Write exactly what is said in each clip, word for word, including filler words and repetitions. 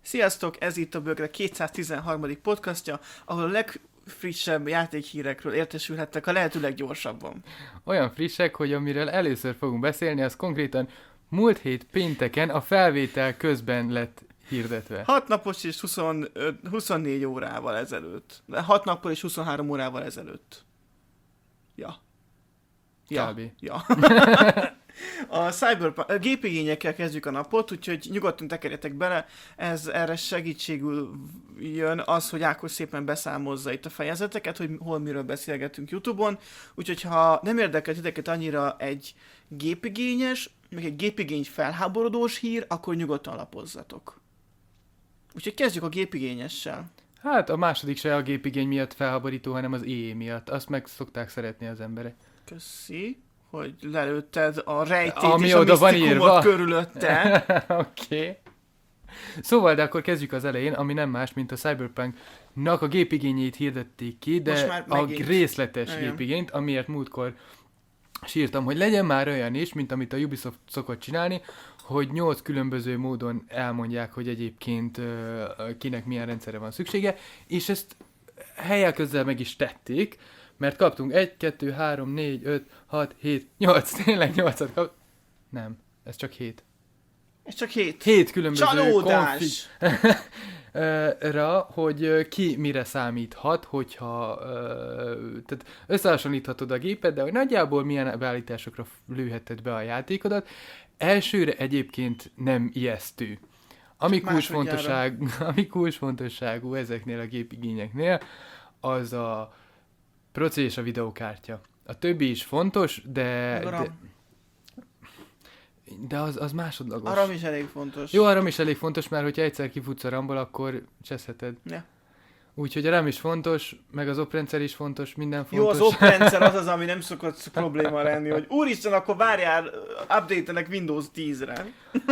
Sziasztok, ez itt a Bögre kétszáztizenharmadik podcastja, ahol a legfrissebb játékhírekről értesülhettek a lehető leggyorsabban. Olyan frissek, hogy amiről először fogunk beszélni, az konkrétan múlt hét pénteken a felvétel közben lett hirdetve. hat napos és huszonöt, huszonnégy órával ezelőtt. hat nappal és huszonhárom órával ezelőtt. Ja. Ja. Kb. Ja. A Cyberpunk, a gépigényekkel kezdjük a napot, úgyhogy nyugodtan tekerjetek bele, ez erre segítségül jön az, hogy Ákos szépen beszámolza itt a fejezeteket, hogy hol miről beszélgetünk YouTube-on, úgyhogy ha nem érdekel titeket annyira egy gépigényes, meg egy gépigény felháborodós hír, akkor nyugodtan lapozzatok. Úgyhogy kezdjük a gépigényessel. Hát a második se a gépigény miatt felháborító, hanem az é é miatt. Azt meg szokták szeretni az emberek. Köszi, hogy lelőtted a rejtét Ami és a oda van misztikumot írva. körülötte. Oké. Okay. Szóval, de akkor kezdjük az elején, ami nem más, mint a Cyberpunknak a gépigényét hirdették ki, de a részletes Igen. gépigényt, amiért múltkor sírtam, hogy legyen már olyan is, mint amit a Ubisoft szokott csinálni, hogy nyolc különböző módon elmondják, hogy egyébként uh, kinek milyen rendszerre van szüksége, és ezt helyek közel meg is tették, mert kaptunk egy, kettő, három, négy, öt, hat, hét, nyolc, tényleg nyolcat kap... Nem, ez csak hét. Ez csak hét. Hét különböző Csalódás! konfig-ra, hogy ki mire számíthat, hogyha tehát összehasonlíthatod a gépet, de hogy nagyjából milyen beállításokra lőheted be a játékodat. Elsőre egyébként nem ijesztő. Ami kulcsfontosság, ami kulcsfontosságú ezeknél a gépigényeknél, az a proci és a videókártya. A többi is fontos, de... de De az, az másodlagos. A RAM is elég fontos. Jó, a RAM is elég fontos, mert hogyha egyszer kifutsz a RAM-ból, akkor cseszheted. Ja. Úgyhogy a RAM is fontos, meg az oprendszer is fontos, minden fontos. Jó, az oprendszer az az, ami nem szokott probléma lenni, hogy úristen, akkor várjál, update-elek Windows tízre.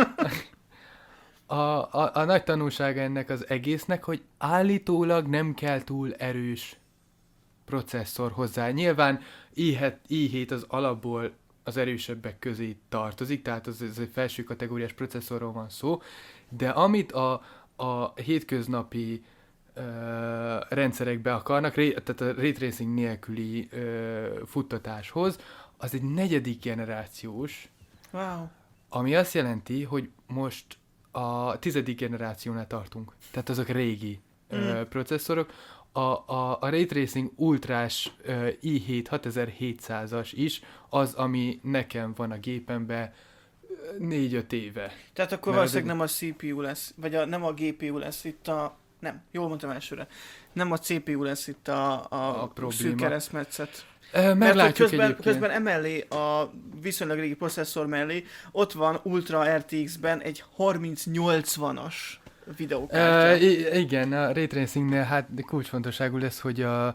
A, a, a nagy tanulsága ennek az egésznek, hogy állítólag nem kell túl erős processzor hozzá. Nyilván i hét az alapból az erősebbek közé tartozik, tehát az, az egy felső kategóriás processzorról van szó, de amit a, a hétköznapi uh, rendszerekbe akarnak, ré, tehát a ray tracing nélküli uh, futtatáshoz, az egy negyedik generációs, Wow. ami azt jelenti, hogy most a tizedik generációnál tartunk, tehát azok régi mm. uh, processzorok. A, a, a Ray Tracing ultrás uh, i hét hatezer-hétszázas is az, ami nekem van a gépemben négy-öt éve. Tehát akkor valószínűleg nem a cé pé u lesz, vagy a, nem a gé pé u lesz itt a... Nem, jól mondtam elsőre. Nem a cé pé u lesz itt a, a, a szűk keresztmetszet. Uh, meglátjuk közben, egyébként. közben emellé a viszonylag régi processzor mellé ott van Ultra er té iksz-ben egy harminc nyolcvanas videókártya. Uh, igen, a Ray Tracingnél hát kulcsfontosságú lesz, hogy a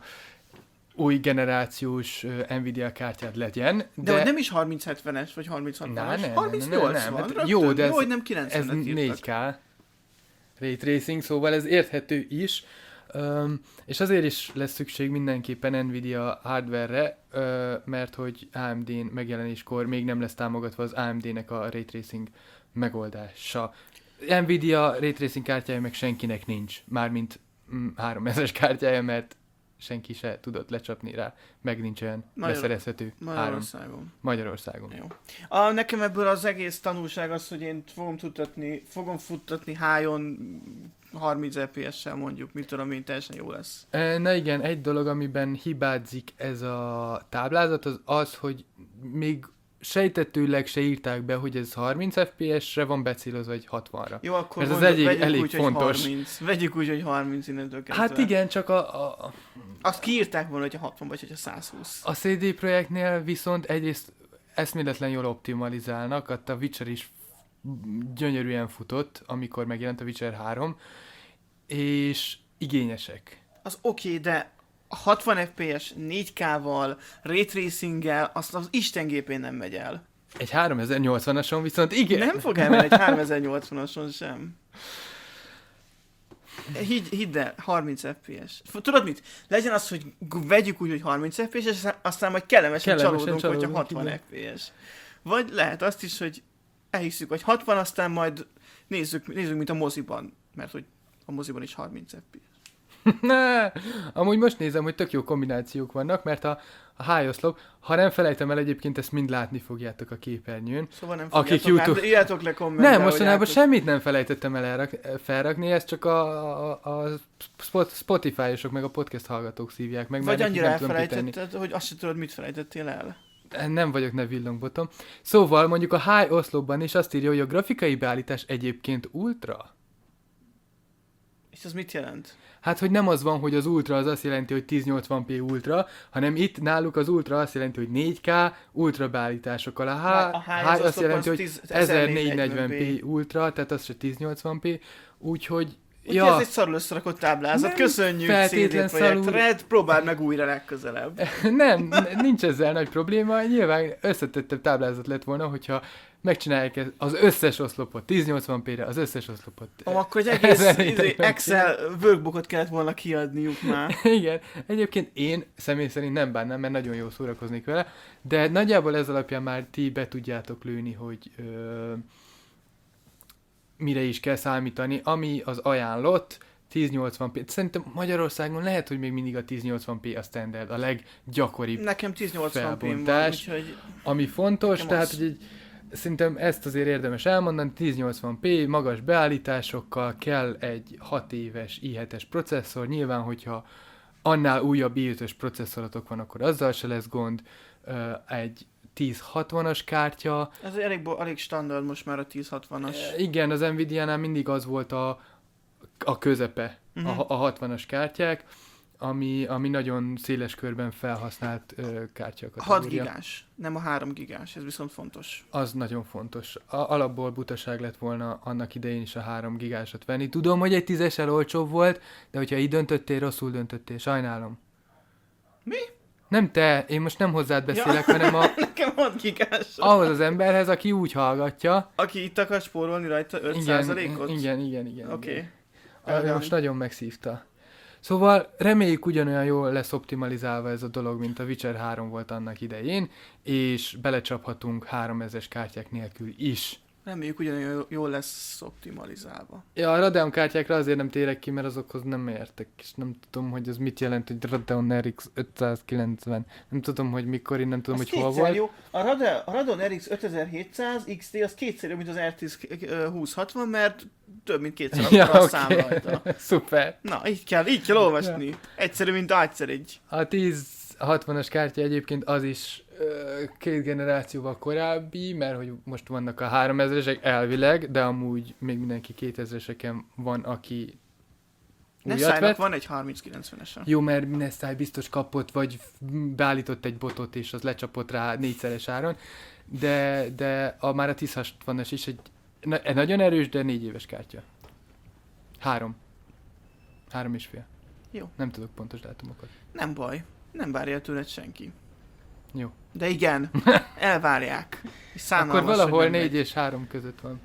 új generációs uh, Nvidia kártyát legyen. De, de hogy nem is harminc hetvenes, vagy harminc hatvanas, nem, harminc nem, nyolcvan. nem, nem. Jó, de ez, jó, hogy nem kilencvenet ez írtak. négy ká Ray Tracing, szóval ez érthető is. Um, és azért is lesz szükség mindenképpen Nvidia hardware-re, uh, mert hogy á em dén megjelenéskor még nem lesz támogatva az á em dének a Ray Tracing megoldása. Nvidia Ray Tracing kártyája meg senkinek nincs, mármint mm, háromezres kártyája, mert senki se tudott lecsapni rá, meg nincs olyan Magyar... leszerezhető. Magyarországon. Három. Magyarországon. Jó. A, nekem ebből az egész tanulság az, hogy én fogom futtatni, fogom futtatni high-on harminc ef pé es-sel mondjuk, mit tudom én, teljesen jó lesz. Na igen, egy dolog, amiben hibázik ez a táblázat, az az, hogy még sejtettőleg se írták be, hogy ez harminc ef pé es-re van becélozva, vagy hatvanra. Jó, akkor ez mondjuk, az egyik vegyük elég úgy, fontos. Hogy harminc. Vegyük úgy, hogy harminc innentől kezdve. Hát igen, csak a... a azt kiírták volna, hogyha hatvan, vagy hogyha száz húsz. A cé dé Projektnél viszont egyrészt eszméletlen jól optimalizálnak, a Witcher is gyönyörűen futott, amikor megjelent a Witcher három, és igényesek. Az oké, okay, de hatvan ef pé es négy ká-val, Ray Tracing-gel, azt az Isten gépén nem megy el. Egy háromezer-nyolcvanason viszont igen. Nem fog elmenni egy háromezer-nyolcvanason sem. Hidd, hidd el, harminc ef pé es. Tudod mit? Legyen az, hogy vegyük úgy, hogy harminc ef pé es, és aztán majd kellemesen, kellemesen csalódunk, hogyha hatvan ef pé es. Vagy lehet azt is, hogy elhiszük, hogy hatvan, aztán majd nézzük, nézzük mint a moziban. mert hogy a moziban is harminc ef pé es. Amúgy most nézem, hogy tök jó kombinációk vannak, mert a, a high oszlop, ha nem felejtem el, egyébként ezt mind látni fogjátok a képernyőn. Szóval nem akik fogjátok, YouTube... hát írjátok le kommentbe. Nem, mostanában Ákos... semmit nem felejtettem el elrak, felrakni, ezt csak a, a, a Spotify-osok meg a podcast hallgatók szívják meg. Vagy annyira nem elfelejtetted, hogy azt sem tudod, mit felejtettél el. Nem vagyok ne villongbotom. Szóval mondjuk a high oszlopban is azt írja, hogy a grafikai beállítás egyébként ultra. És ez mit jelent? Hát, hogy nem az van, hogy az ultra az azt jelenti, hogy ezernyolcvan pé ultra, hanem itt náluk az ultra azt jelenti, hogy négy ká ultra beállításokkal. A, H, a H azt jelenti, hogy ezernégyszáznegyven pé ultra, tehát az se ezernyolcvan pé, úgyhogy... Úgyhogy ja, ez egy szarul összerakott táblázat. Nem Köszönjük feltétlen cé dé Projekt szarul... Red, próbáld meg újra legközelebb. Nem, nincs ezzel nagy probléma. Nyilván összetettebb táblázat lett volna, hogyha megcsinálják az összes oszlopot ezernyolcvan pére, az összes oszlopot. Ó, akkor egy egész izé, Excel workbookot kellett volna kiadniuk már. Igen, egyébként én személy szerint nem bánnám, mert nagyon jól szórakoznék vele, de nagyjából ez alapján már ti be tudjátok lőni, hogy ö, mire is kell számítani, ami az ajánlott ezernyolcvan pé. Szerintem Magyarországon lehet, hogy még mindig a ezernyolcvan pé a standard, a leggyakoribb Nekem ezernyolcvan pé van, felbontás, úgyhogy... ami fontos, Nekem tehát az. hogy egy, szerintem ezt azért érdemes elmondani, ezernyolcvan pé, magas beállításokkal kell egy hat éves i hetes processzor, nyilván, hogyha annál újabb i ötös processzorotok van, akkor azzal se lesz gond, egy ezerhatvanas kártya. Ez elég, elég standard most már a ezerhatvanas. Igen, az Nvidia-nál mindig az volt a, a közepe, uh-huh. a, a hatvanas kártyák, ami, ami nagyon széles körben felhasznált ö, kártyakategória. hat gigás, nem a három gigás, ez viszont fontos. Az nagyon fontos. A, alapból butaság lett volna annak idején is a három gigásot venni. Tudom, hogy egy tízessel olcsóbb volt, de hogyha így döntöttél, rosszul döntöttél. Sajnálom. Mi? Nem te, én most nem hozzád beszélek, ja. hanem a, Nekem hat gigás. ahhoz az emberhez, aki úgy hallgatja. Aki itt akar spórolni rajta öt százalékot? Igen, igen, igen. igen Oké. Okay. Most nagyon megszívta. Szóval reméljük ugyanolyan jól lesz optimalizálva ez a dolog, mint a Witcher három volt annak idején, és belecsaphatunk háromezres kártyák nélkül is. Reméljük ugyanolyan jól lesz optimalizálva. Ja, a Radeon kártyákra azért nem térek ki, mert azokhoz nem értek, és nem tudom, hogy az mit jelent, hogy Radeon er iksz ötszázkilencven. Nem tudom, hogy mikor, én nem tudom, az hogy hol volt. Jó. A, Rade, a Radeon er iksz ötezer-hétszáz iksz té az kétszer jobb, mint az er tíz húszszázhatvan, mert több mint kétszer ja, akkor a okay. szám rajta. Szuper. Na, így kell, így kell olvasni. Ja. Egyszerű, mint egyszer egy. A ezerhatvanas kártya egyébként az is ö, két generációval korábbi, mert hogy most vannak a háromezresek elvileg, de amúgy még mindenki kétezreseken van, aki újat vett. van egy harminc kilencvenese. Jó, mert Nessai biztos kapott, vagy beállított egy botot, és az lecsapott rá négyszeres áron, de, de a, már a ezerhatvanas is egy, na, egy nagyon erős, de négy éves kártya. Három. Három és fél. Jó. Nem tudok pontos dátumokat. Nem baj. Nem várja tőled senki. Jó. De igen, elvárják. Akkor valahol négy és három között van.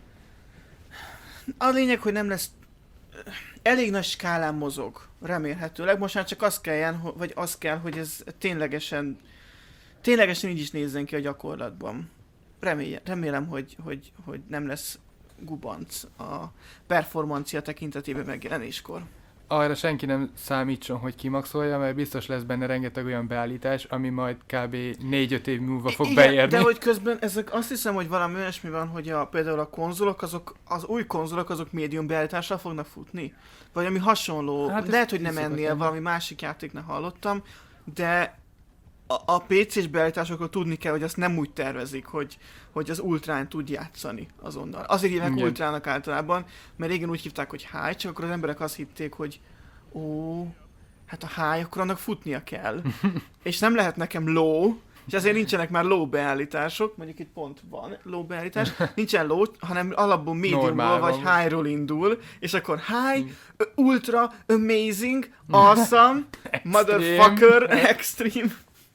A lényeg, hogy nem lesz... Elég nagy skálán mozog, remélhetőleg. Most már csak az kelljen, vagy az kell, hogy ez ténylegesen... Ténylegesen így is nézzen ki a gyakorlatban. Remélem, remélem hogy, hogy, hogy nem lesz gubanc a performancia tekintetében megjelenéskor. Arra senki nem számítson, hogy kimaxolja, mert biztos lesz benne rengeteg olyan beállítás, ami majd kb. négy-öt év múlva fog igen, beérni. De hogy közben ezek azt hiszem, hogy valami olyasmi van, hogy a, például a konzolok, azok, az új konzolok, azok médium beállítással fognak futni. Vagy ami hasonló, hát lehet, hogy nem ennél, valami másik játéknál hallottam, de a, a pé cés beállításokról tudni kell, hogy azt nem úgy tervezik, hogy, hogy az ultrán tud játszani azonnal. Azért hívják igen. ultrának általában, mert régen úgy hívták, hogy high, csak akkor az emberek azt hitték, hogy ó, hát a high, akkor annak futnia kell. És nem lehet nekem low, és ezért nincsenek már low beállítások, mondjuk itt pont van low beállítás, nincsen low, hanem alapból mediumból vagy high-ról indul, és akkor high, ultra, amazing, awesome, motherfucker, extreme.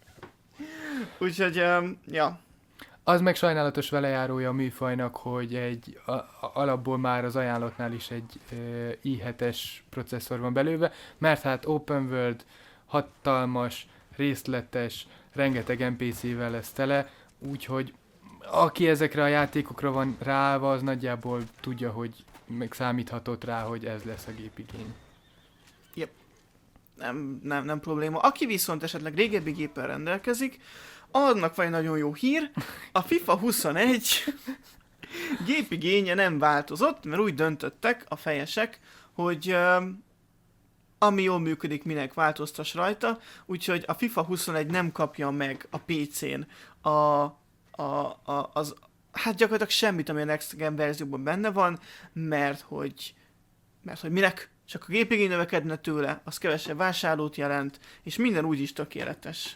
Úgyhogy, um, ja. Az meg sajnálatos velejárója a műfajnak, hogy egy a, a, alapból már az ajánlottnál is egy e, i hetes processzor van belőve, mert hát open world, hatalmas, részletes, rengeteg en pé cével lesz tele, úgyhogy aki ezekre a játékokra van ráva, az nagyjából tudja, hogy meg számíthatott rá, hogy ez lesz a gépigény. Yep. Nem, nem, nem probléma. Aki viszont esetleg régebbi géppel rendelkezik, annak van egy nagyon jó hír. A FIFA huszonegy gépigénye nem változott, mert úgy döntöttek a fejesek, hogy uh, ami jól működik, minek változtass rajta, úgyhogy a FIFA huszonegy nem kapja meg a pé cén a, a, a, az, hát gyakorlatilag semmit, ami a Next Gen verzióban benne van, mert hogy, mert hogy minek csak a gépigény növekedne tőle, az kevesebb vásárlót jelent, és minden úgyis tökéletes.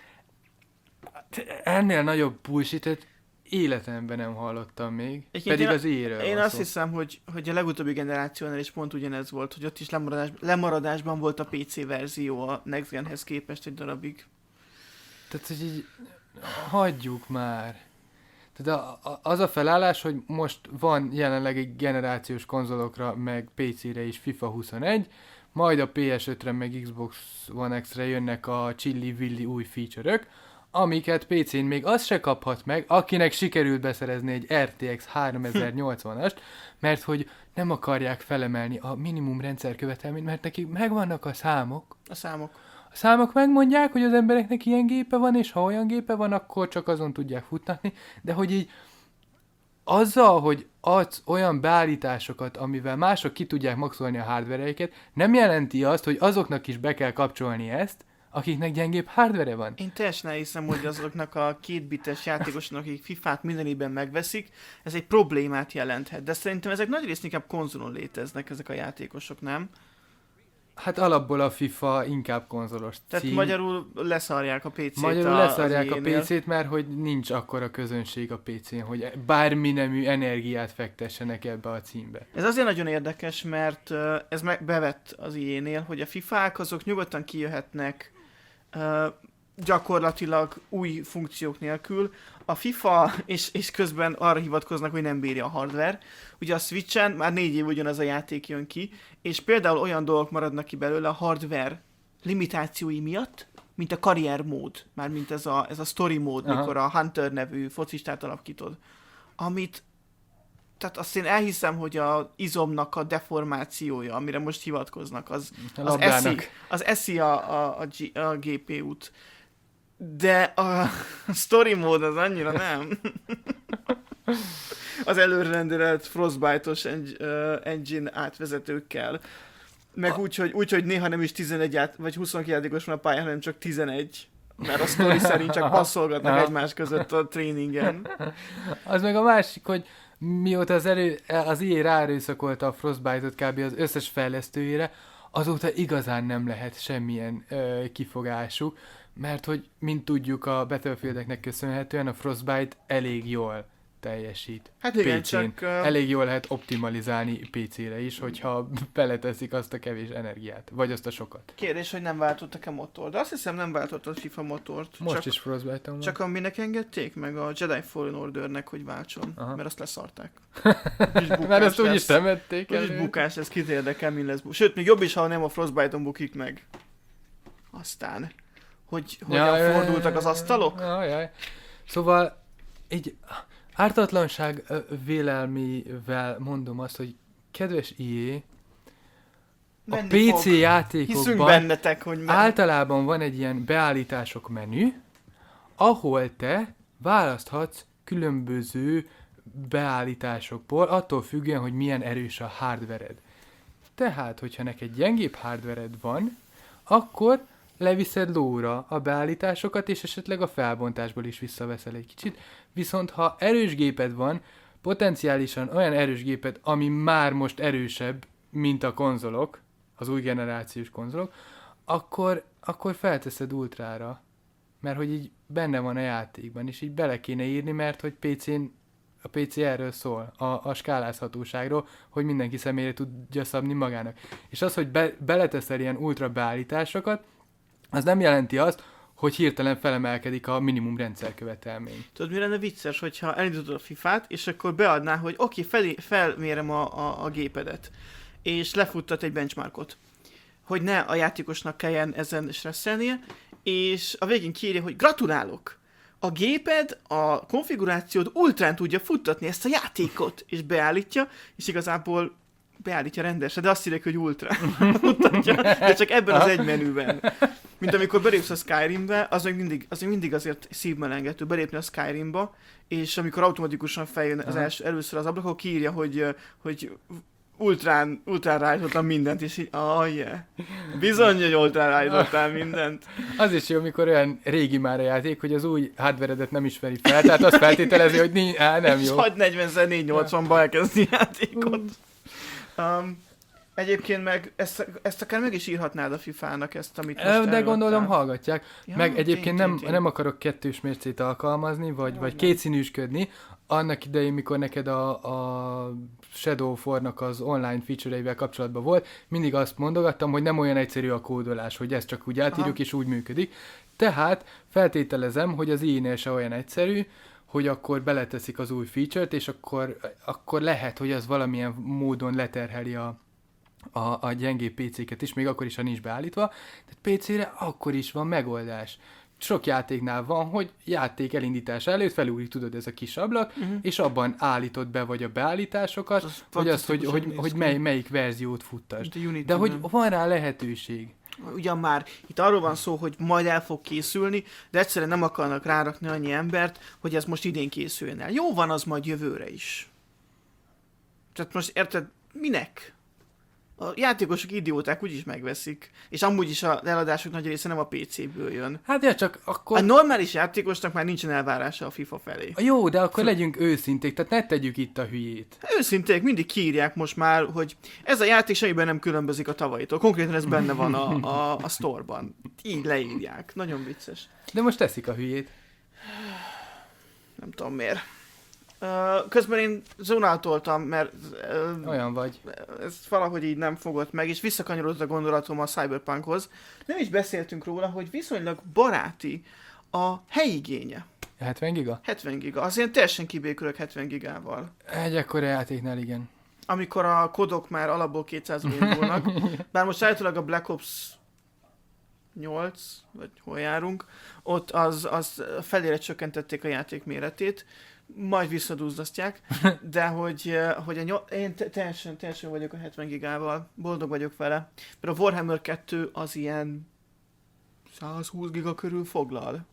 Ennél nagyobb bullshit-et életemben nem hallottam még, Egy pedig az éről Én azt szó. hiszem, hogy, hogy a legutóbbi generációnál is pont ugyanez volt, hogy ott is lemaradás, lemaradásban volt a pé cé verzió a Next Genhez képest egy darabig. Tehát, hogy így hagyjuk már. Tehát a, a, az a felállás, hogy most van jelenleg egy generációs konzolokra, meg pé cére is FIFA huszonegy, majd a pé es ötre, meg Xbox One X-re jönnek a csilli-villi új feature-ök, amiket pé cén még az se kaphat meg, akinek sikerült beszerezni egy er té exz háromezernyolcvanast, mert hogy nem akarják felemelni a minimum rendszerkövetelményt, mert nekik megvannak a számok. A számok. A számok megmondják, hogy az embereknek ilyen gépe van, és ha olyan gépe van, akkor csak azon tudják futtatni, de hogy így azzal, hogy adsz olyan beállításokat, amivel mások ki tudják maxolni a hardvereiket, nem jelenti azt, hogy azoknak is be kell kapcsolni ezt, akiknek gyengébb hardvere van. Én teljesen elhiszem, hogy azoknak a kétbites játékosoknak, akik fifát mindenében megveszik, ez egy problémát jelenthet. De szerintem ezek nagy részt inkább konzolon léteznek, ezek a játékosok, nem? Hát alapból a FIFA inkább konzolos cím. Tehát magyarul leszarják a pé cét. Magyarul a, leszarják a pé cét, mert hogy nincs akkora közönség a pé cén, hogy bármi nemű energiát fektessenek ebbe a címbe. Ez azért nagyon érdekes, mert uh, ez meg bevett az i á-nél, hogy a fifák azok nyugodtan kijöhetnek uh, gyakorlatilag új funkciók nélkül. A FIFA, és, és közben arra hivatkoznak, hogy nem bírja a hardware. Ugye a Switchen már négy év ugyanaz a játék jön ki, és például olyan dolgok maradnak ki belőle a hardware limitációi miatt, mint a karriermód, mármint ez a, ez a story mód, Aha. mikor a Hunter nevű focistát alakítod. Amit, tehát azt én elhiszem, hogy a izomnak a deformációja, amire most hivatkoznak, az, az, eszi, az eszi a, a, a, G, a gé pé út. De a story mód az annyira nem. Az előrendelt Frostbite-os engine átvezetőkkel. Meg úgy, hogy, úgy, hogy néha nem is tizenegy át, vagy huszonkét játékos van a pályán, hanem csak tizenegy. Mert a story szerint csak passzolgatnak egymás között a tréningen. Az meg a másik, hogy mióta az, elő, az i á ráerőszakolta a Frostbite-ot kb. Az összes fejlesztőjére, azóta igazán nem lehet semmilyen ö, kifogásuk, mert hogy, mint tudjuk, a Battlefieldeknek köszönhetően a Frostbite elég jól teljesít. Hát igen, pé cén. csak... Uh... Elég jól lehet optimalizálni pé cére is, hogyha beleteszik azt a kevés energiát, vagy azt a sokat. Kérdés, hogy nem váltottak-e motor, de azt hiszem nem váltott a FIFA motort. Most csak, is Frostbite-on van. Csak aminek engedték meg a Jedi Fallen Ordernek, hogy váltson, Aha. mert azt leszarták. Mert azt úgyis temették el. Úgyis bukás, ez kit érdekel, mi lesz bukás. Sőt, még jobb is, ha nem a Frostbite-on bukik meg. Aztán, hogy hogyan ja, fordultak az asztalok? Jaj, jaj. Szóval, így ártatlanság vélelmével mondom azt, hogy kedves i á, a Menni pé cé fog. játékokban bennetek, hogy általában van egy ilyen beállítások menü, ahol te választhatsz különböző beállításokból, attól függően, hogy milyen erős a hardvered. Tehát, hogyha neked gyengébb hardvered van, akkor leviszed lóra a beállításokat, és esetleg a felbontásból is visszaveszel egy kicsit. Viszont ha erős géped van, potenciálisan olyan erős géped, ami már most erősebb, mint a konzolok, az új generációs konzolok, akkor, akkor felteszed ultrára. Mert hogy így benne van a játékban, és így bele kéne írni, mert hogy pé cén, a pé cé erről szól, a, a skálázhatóságról, hogy mindenki személyre tudja szabni magának. És az, hogy be, beleteszel ilyen ultra beállításokat, az nem jelenti azt, hogy hirtelen felemelkedik a minimum rendszerkövetelmény. Tudod, mi lenne vicces, hogyha elindítod a fifát, és akkor beadná, hogy oké, okay, felmérem a, a, a gépedet, és lefuttat egy benchmarkot, hogy ne a játékosnak kelljen ezen stresszelnie, és a végén kiírja, hogy gratulálok! a géped a konfigurációt ultrán tudja futtatni ezt a játékot, és beállítja, és igazából beállítja rendesen, de azt írják, hogy ultrán mutatja, de csak ebben az egy menüben. Mint amikor belépsz a Skyrimbe, az még mindig, az még mindig azért szívmelengető belépni a Skyrimba, és amikor automatikusan feljön az első, először az ablak, akkor kiírja, hogy, hogy ultrán, ultrán rájtottam mindent, és így, ah, yeah. Bizony, hogy ultrán rájtottál mindent. Az is jó, amikor olyan régi már a játék, hogy az új hardveredet nem ismeri fel, tehát azt feltételezi, hogy nincs, á, nem jó. És hagyd negyven négyszáznyolcvanba elkezdi játékot. Um, egyébként meg ezt, ezt akár meg is írhatnád a fifának, ezt, amit most De előadtál. gondolom hallgatják. Ja, meg egyébként tény, nem, tény, tény. nem akarok kettős mércét alkalmazni, vagy, Jó, vagy nem. kétszínűsködni. Annak idején, mikor neked a, a Shadow of War-nak az online feature-eivel kapcsolatban volt, mindig azt mondogattam, hogy nem olyan egyszerű a kódolás, hogy ezt csak úgy átírjuk Aha. és úgy működik. Tehát feltételezem, hogy az i é-nél se olyan egyszerű, hogy akkor beleteszik az új feature-t, és akkor, akkor lehet, hogy az valamilyen módon leterheli a, a, a gyengébb pé céket is, még akkor is, ha nincs beállítva. Tehát pé cére akkor is van megoldás. Sok játéknál van, hogy játék elindítása előtt felúrik, tudod, ez a kis ablak, uh-huh. és abban állítod be vagy a beállításokat, Az hogy azt, hogy, fantasztikusan hogy, néz hogy ki. mely, melyik verziót futtasd. Mint a Unity-ben. De hogy van rá lehetőség. Ugyan már itt arról van szó, hogy majd el fog készülni, de egyszerűen nem akarnak rárakni annyi embert, hogy ez most idén készüljön el. Jó van, az majd jövőre is. Tehát most érted, minek? A játékosok idióták úgyis megveszik, és amúgy is a eladások nagy része nem a pé céből jön. Hát ja, csak akkor... A normális játékosnak már nincsen elvárása a FIFA felé. Jó, de akkor legyünk őszinték, tehát ne tegyük itt a hülyét. Őszinték, mindig kiírják most már, hogy ez a játék semmiben nem különbözik a tavalyitól. Konkrétan ez benne van a, a, a sztorban. Így leírják. Nagyon vicces. De most teszik a hülyét. Nem tudom miért. Uh, közben én zonáltoltam, mert uh, Olyan vagy. ez valahogy így nem fogott meg, és visszakanyarodott a gondolatom a Cyberpunkhoz. Nem is beszéltünk róla, hogy viszonylag baráti a helyigénye. hetven giga? hetven giga. Azért teljesen kibékülök hetven gigával. Egy ekkora játéknál igen. Amikor a kodok már alapból kétszázról indulnak, bár most állítólag a Black Ops nyolc, vagy hol járunk, ott az, az felére csökkentették a játék méretét, majd visszadúzdasztják, de hogy, hogy a nyol... én te- teljesen, teljesen vagyok a hetven gigával, boldog vagyok vele, mert a Warhammer kettő az ilyen százhúsz giga körül foglal.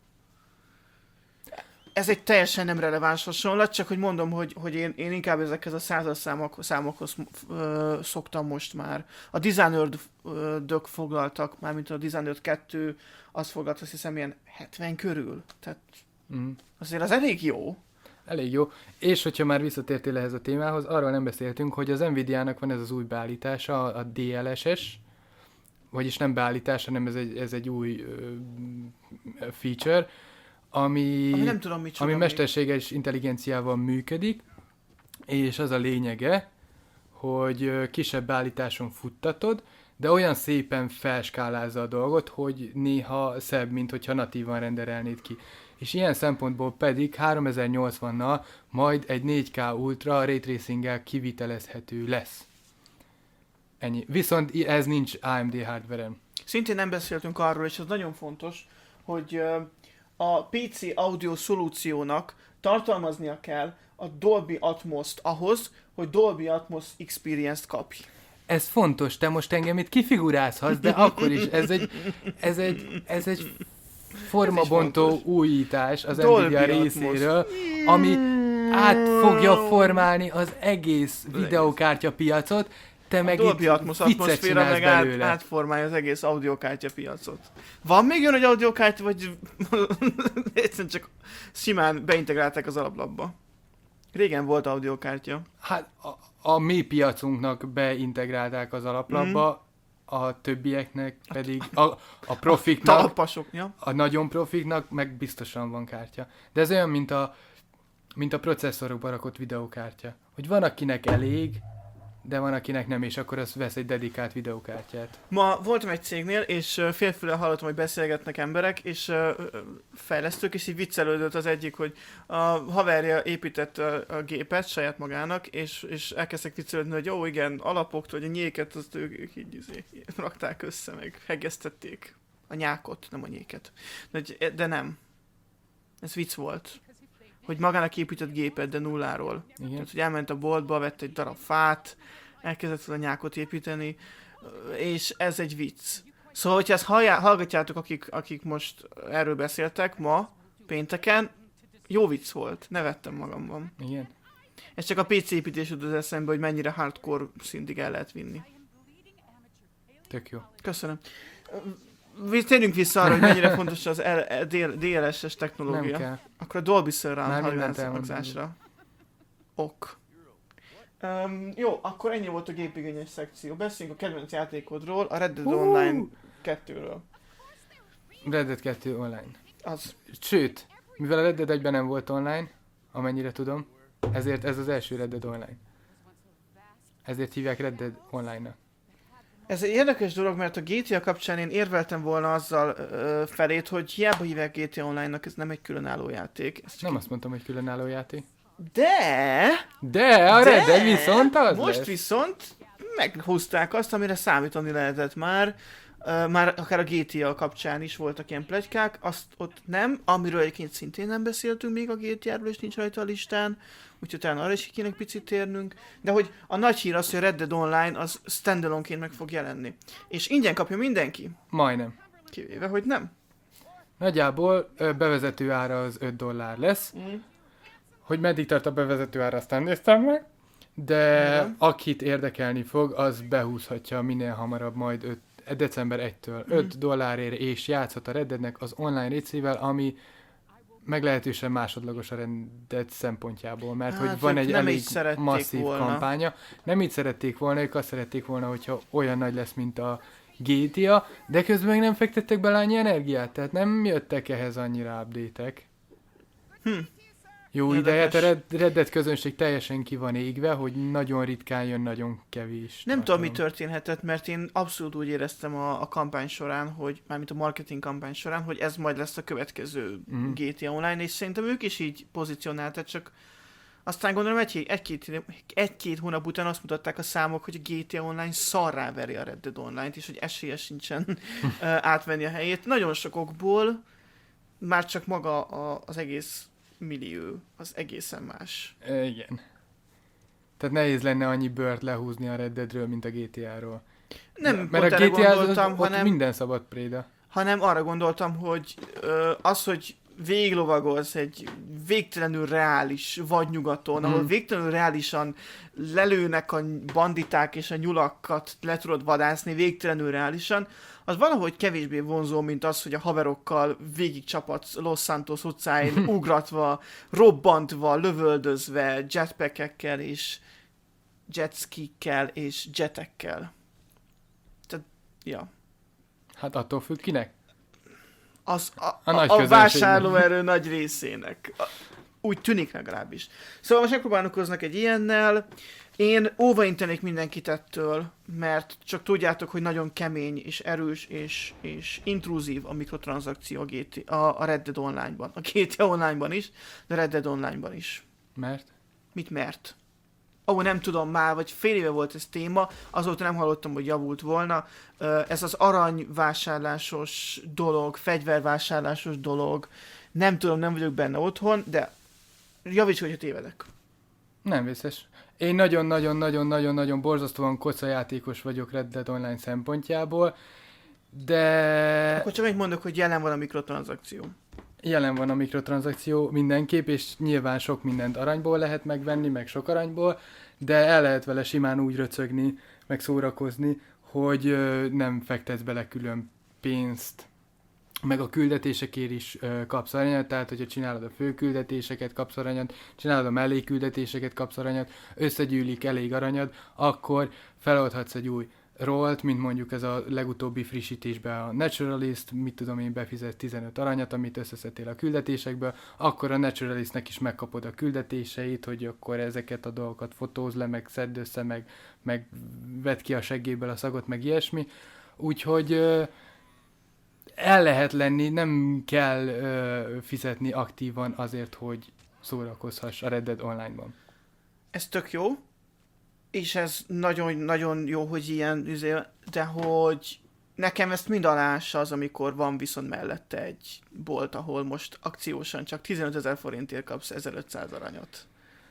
Ez egy teljesen nem releváns hasonlat, csak hogy mondom, hogy, hogy én, én inkább ezekhez a százas számok, számokhoz ö, szoktam most már. A Dishonored-ök foglaltak, mármint a Dishonored kettő, az foglalt azt hiszem ilyen hetven körül. Tehát Mm. azért az elég jó. Elég jó. És hogyha már visszatértél ehhez a témához, arról nem beszéltünk, hogy az Nvidia-nak van ez az új beállítása, a dé el es es, vagyis nem beállítás, hanem ez egy, ez egy új ö, feature, ami, Ami nem tudom, micsoda ami még. mesterséges intelligenciával működik, és az a lényege, hogy ö, kisebb beállításon futtatod, de olyan szépen felskálázza a dolgot, hogy néha szebb, mint hogyha natívan renderelnéd ki. És ilyen szempontból pedig háromezer-nyolcvannal majd egy négy ká Ultra Ray Tracinggel kivitelezhető lesz. Ennyi. Viszont ez nincs á em dé hardveren. Szintén nem beszéltünk arról, és ez nagyon fontos, hogy ö, a pé cé audio szolúciónak tartalmaznia kell a Dolby Atmos-t ahhoz, hogy Dolby Atmos Experience-t kapj. Ez fontos, te most engem itt kifigurázhatsz, de akkor is ez egy, ez egy, ez egy formabontó fontos. újítás az Dolby Nvidia Atmos. részéről, ami át fogja formálni az egész videokártya piacot, te meg Dolby itt Atmos viccet atmoszféra csinálsz meg át, belőle. átformálja az egész audiokártya piacot. Van még olyan, hogy audiokártya, vagy egyszerűen csak simán beintegrálták az alaplapba? Régen volt audiokártya. Hát a, a mi piacunknak beintegrálták az alaplapba, a többieknek pedig, a, a profiknak, Talpasok, ja? a nagyon profiknak meg biztosan van kártya. De ez olyan, mint a, mint a processzorokba rakott videokártya. Hogy van, akinek elég, de van, akinek nem, és akkor az vesz egy dedikált videokártyát. Ma voltam egy cégnél, és ö, félfüllel hallottam, hogy beszélgetnek emberek, és ö, ö, fejlesztők, és így viccelődött az egyik, hogy a haverja épített a, a gépet saját magának, és, és elkezdtek viccelődni, hogy jó, igen, alapoktól, hogy a nyéket, azt ők, ők így izé, rakták össze, meg hegesztették a nyákot, nem a nyéket. De, de nem. Ez vicc volt. Hogy magának épített gépet, de nulláról. Igen. Tehát, hogy elment a boltba, vett egy darab fát, elkezdett a nyákot építeni, és ez egy vicc. Szóval, hogyha ezt halljá, hallgatjátok, akik, akik most erről beszéltek ma, pénteken, jó vicc volt, nevettem magamban. Igen. Ez csak a pé cé építés jut az eszembe, hogy mennyire hardcore szintig el lehet vinni. Tök jó. Köszönöm. Térjünk vissza arra, hogy mennyire fontos az dé el es es Nem technológia. kell. Akkor a Dolby Surround Már mindent hallgatásra. Ok. Um, jó, akkor ennyi volt a gépigényes szekció. Beszéljünk a kedvenc játékodról, a Red Dead Hú! Online kettőről. Red Dead kettő online. Az. Sőt, mivel a Red Dead egyben nem volt online, amennyire tudom, ezért ez az első Red Dead Online. Ezért hívják Red Dead Online-nak. Ez egy érdekes dolog, mert a gé té á kapcsán én érveltem volna azzal ö, felét, hogy hiába hívják gé té á Online-nak, ez nem egy különálló játék. Ez csak Nem egy... azt mondtam, hogy különálló játék. De! De, a De! Red Dead viszont az Most lesz. viszont meghúzták azt, amire számítani lehetett már. Uh, már akár a gé té á kapcsán is voltak ilyen pletykák, azt ott nem, amiről egyébként szintén nem beszéltünk még a gé té á-ról, és nincs rajta a listán, úgyhogy talán arra is kéne egy picit térnünk, de hogy a nagy hír az, hogy a Red Dead Online az standalone-ként meg fog jelenni. És ingyen kapja mindenki, Majdnem. kivéve, hogy nem. Nagyjából ö, bevezető ára az öt dollár lesz. Mm. Hogy meddig tart a bevezető ára, azt nem néztem meg. De Igen. akit érdekelni fog, az behúzhatja minél hamarabb majd öt, december elsejétől Mhm. öt dollárért, és játszhat a Red Deadnek az online részével, ami meglehetősen másodlagos a Red Dead szempontjából, mert Hát, hogy van ők egy nem így elég szerették masszív volna. kampánya. Nem így szerették volna, ők azt szerették volna, hogyha olyan nagy lesz, mint a gé té á, de közben meg nem fektettek bele annyi energiát, tehát nem jöttek ehhez annyira update-ek. Hm. Jó Érdekes. ideje, a Red, Red Dead közönség teljesen ki van égve, hogy nagyon ritkán jön, nagyon kevés. Nem tudom, tartalom. mi történhetett, mert én abszolút úgy éreztem a, a kampány során, hogy mármint a marketing kampány során, hogy ez majd lesz a következő Mhm. gé té á Online, és szerintem ők is így pozícionáltak, csak aztán gondolom egy, egy-két, egy-két hónap után azt mutatták a számok, hogy a gé té á Online szarrá veri a Red Dead Online-t, és hogy esélye sincsen ö, átvenni a helyét. Nagyon sok okból, már csak maga a, az egész millió, az egészen más. E, igen. Tehát nehéz lenne annyi bört lehúzni a Red Deadről, mint a gé té á-ról. Nem Mert pont a erre gé té á az, gondoltam, ott hanem... minden szabad préda. hanem arra gondoltam, hogy ö, az, hogy végiglovagolsz egy végtelenül reális vadnyugaton, ahol Mhm. végtelenül reálisan lelőnek a banditák és a nyulakat le tudod vadászni, végtelenül reálisan, az valahogy kevésbé vonzó, mint az, hogy a haverokkal végigcsapatsz Los Santos utcáin, ugratva, robbantva, lövöldözve, jetpackekkel és jetskikkel és jetekkel. Tehát, ja. Hát attól függ kinek. Az a, A a, nagy a közönségnek. vásárlóerő nagy részének. A, úgy tűnik legalábbis. Szóval most megpróbálkoznak egy ilyennel. Én óvaintenék mindenkit ettől, mert csak tudjátok, hogy nagyon kemény és erős és, és intrúzív a mikrotranszakció a, gé té, a, a Red Dead Online-ban. A gé té á Online-ban is, de a Red Dead Online-ban is. Mert? Mit mert? Ó, nem tudom már, vagy fél éve volt ez téma, azóta nem hallottam, hogy javult volna. Ö, Ez az aranyvásárlásos dolog, fegyvervásárlásos dolog, nem tudom, nem vagyok benne otthon, de javíts, hogyha tévedek. Nem vészes. Én nagyon-nagyon-nagyon-nagyon-nagyon borzasztóan kocajátékos vagyok Red Dead Online szempontjából, de Akkor csak egy mondok, hogy jelen van a mikrotranszakció. jelen van a mikrotranszakció mindenképp, és nyilván sok mindent aranyból lehet megvenni, meg sok aranyból, de el lehet vele simán úgy röcögni, meg szórakozni, hogy ö, nem fektetsz bele külön pénzt, meg a küldetésekért is ö, kapsz aranyat, tehát hogyha csinálod a fő küldetéseket, kapsz aranyat, csinálod a mellékküldetéseket, kapsz aranyat, összegyűlik elég aranyad, akkor feloldhatsz egy új rollt, mint mondjuk ez a legutóbbi frissítésben a Naturalist, mit tudom én, befizet tizenöt aranyat, amit összeszedtél a küldetésekből, akkor a Naturalistnek is megkapod a küldetéseit, hogy akkor ezeket a dolgokat fotózz le, meg szedd össze, meg, meg vedd ki a seggéből a szagot, meg ilyesmi. Úgyhogy ö, el lehet lenni, nem kell ö, fizetni aktívan azért, hogy szórakozhass a Red Dead Online-ban. Ez tök jó, és ez nagyon-nagyon jó, hogy ilyen, üzé, de hogy nekem ezt mind alássa az, amikor van viszont mellette egy bolt, ahol most akciósan csak tizenötezer forintért kapsz ezerötszáz aranyot.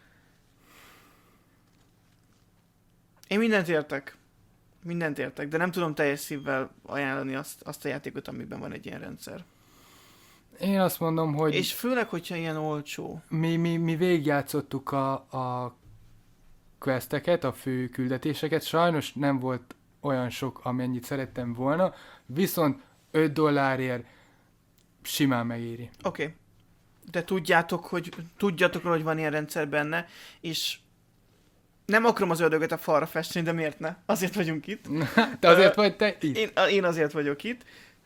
Én mindent értek. Mindent értek, de nem tudom teljes szívvel ajánlani azt, azt a játékot, amiben van egy ilyen rendszer. Én azt mondom, hogy... És főleg, hogyha ilyen olcsó. Mi, mi, mi végigjátszottuk a, a questeket, a fő küldetéseket, sajnos nem volt olyan sok, amennyit szerettem volna, viszont öt dollárért simán megéri. Oké. Okay. De tudjátok, hogy tudjátok, hogy van ilyen rendszer benne, és nem akarom az ördögöt a falra festeni, de miért ne? Azért vagyunk itt. Te azért vagy te itt? Én, én azért vagyok itt.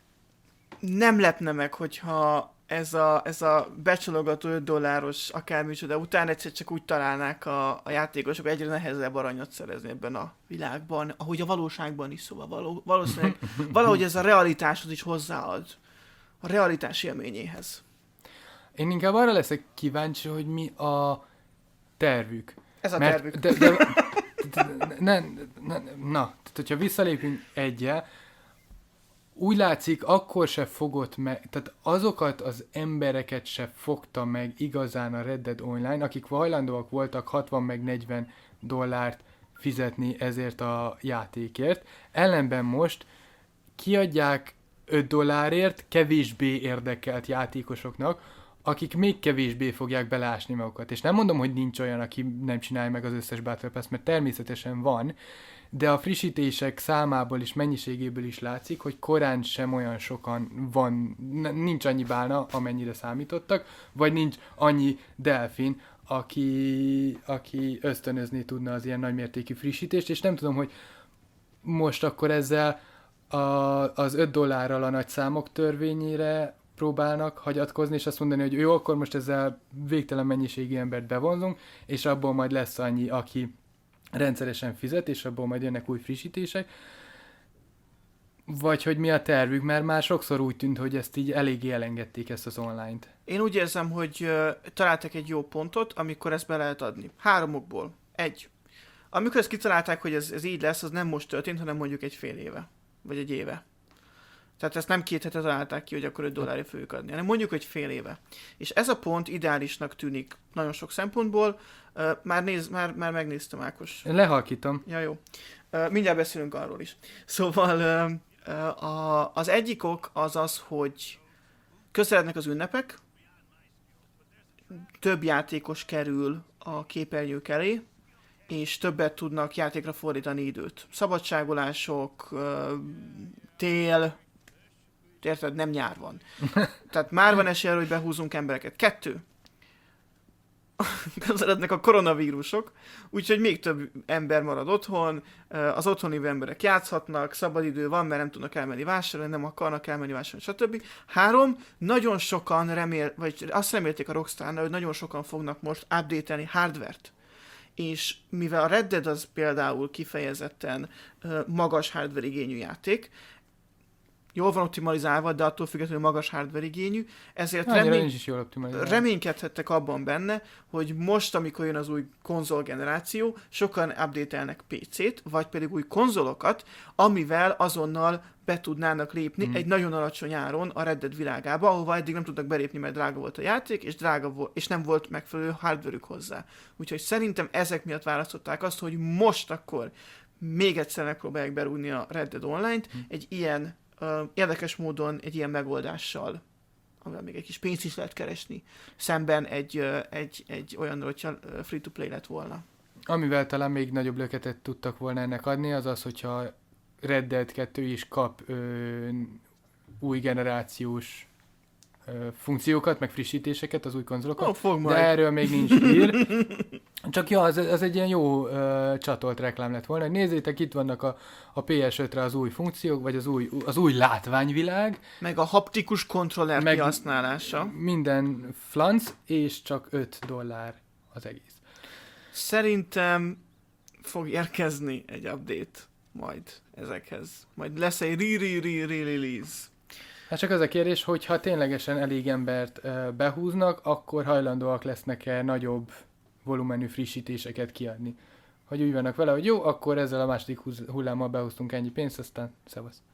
Nem lepne meg, hogyha ez a, ez a becsalogató öt dolláros akármicsoda után egyszer csak úgy találnák a, a játékosok, egyre nehezebb aranyat szerezni ebben a világban, ahogy a valóságban is, szóval való, valószínűleg valahogy ez a realitáshoz is hozzáad. A realitás élményéhez. Én inkább arra leszek kíváncsi, hogy mi a tervük. Ez a Mert tervük. De, de, de, ne, ne, na, tehát hogyha visszalépünk egyel, úgy látszik, akkor se fogott meg, tehát azokat az embereket se fogta meg igazán a Red Dead Online, akik hajlandóak voltak hatvan meg negyven dollárt fizetni ezért a játékért. Ellenben most kiadják öt dollárért kevésbé érdekelt játékosoknak, akik még kevésbé fogják belásni magukat. És nem mondom, hogy nincs olyan, aki nem csinálja meg az összes Battle Pass, mert természetesen van, de a frissítések számából és mennyiségéből is látszik, hogy korán sem olyan sokan van, nincs annyi bálna, amennyire számítottak, vagy nincs annyi delfin, aki, aki ösztönözni tudna az ilyen nagymértékű frissítést, és nem tudom, hogy most akkor ezzel a, az öt dollárral a nagy számok törvényére próbálnak hagyatkozni, és azt mondani, hogy jó, akkor most ezzel végtelen mennyiségű embert bevonzunk, és abból majd lesz annyi, aki rendszeresen fizet, és abból majd jönnek új frissítések. Vagy hogy mi a tervük, mert már sokszor úgy tűnt, hogy ezt így eléggé elengedték, ezt az online-t. Én úgy érzem, hogy uh, találtak egy jó pontot, amikor ezt be lehet adni. Háromokból. Egy. Amikor ezt kitalálták, hogy ez, ez így lesz, az nem most történt, hanem mondjuk egy fél éve. Vagy egy éve. Tehát ezt nem két hete találták ki, hogy akkor öt dollárért fogjuk adni, hanem mondjuk, hogy fél éve. És ez a pont ideálisnak tűnik nagyon sok szempontból. Uh, már, néz, már, már megnéztem, Ákos. Lehalkítom. Ja, jó. Uh, mindjárt beszélünk arról is. Szóval uh, uh, a, az egyik ok az az, hogy közelednek az ünnepek, több játékos kerül a képernyők elé, és többet tudnak játékra fordítani időt. Szabadságolások, uh, tél, érted, nem nyár van. Tehát már van esély, hogy behúzunk embereket. Kettő. Közelednek a koronavírusok, úgyhogy még több ember marad otthon, az otthon lévő emberek játszhatnak, szabadidő van, mert nem tudnak elmenni vásárolni, nem akarnak elmenni vásárolni, stb. Három, nagyon sokan remél, vagy azt remélték a Rockstarnál, hogy nagyon sokan fognak most update-elni hardvert. És mivel a Red Dead az például kifejezetten magas hardware igényű játék, jól van optimalizálva, de attól függetlenül magas hardware igényű, ezért remény... is jól reménykedhettek abban benne, hogy most, amikor jön az új konzol generáció, sokan update-elnek pé cét, vagy pedig új konzolokat, amivel azonnal be tudnának lépni mm. egy nagyon alacsony áron a Red Dead világába, ahova eddig nem tudtak belépni, mert drága volt a játék, és, drága volt, és nem volt megfelelő hardware-ük hozzá. Úgyhogy szerintem ezek miatt választották azt, hogy most akkor még egyszer megpróbálják berúgni a Red Dead Online-t mm. egy ilyen uh, érdekes módon, egy ilyen megoldással, amivel még egy kis pénzt is lehet keresni, szemben egy, uh, egy, egy olyan, hogyha free-to-play lett volna. Amivel talán még nagyobb löketet tudtak volna ennek adni, az az, hogyha Red Dead kettő is kap ö, új generációs ö, funkciókat, meg frissítéseket az új konzolokat, oh, de erről még nincs hír. Csak ja, az, az egy ilyen jó ö, csatolt reklám lett volna. Nézzétek, itt vannak a, a pé es ötre az új funkciók, vagy az új, az új látványvilág. Meg a haptikus kontroller meg kihasználása. Minden flanc, és csak öt dollár az egész. Szerintem fog érkezni egy update majd ezekhez. Majd lesz egy re-re-re-re-release. Hát csak az a kérdés, hogy ha ténylegesen elég embert uh, behúznak, akkor hajlandóak lesznek-e nagyobb volumenű frissítéseket kiadni. Hogy úgy vannak vele, hogy jó, akkor ezzel a második hullámmal behúztunk ennyi pénzt, aztán szevasz.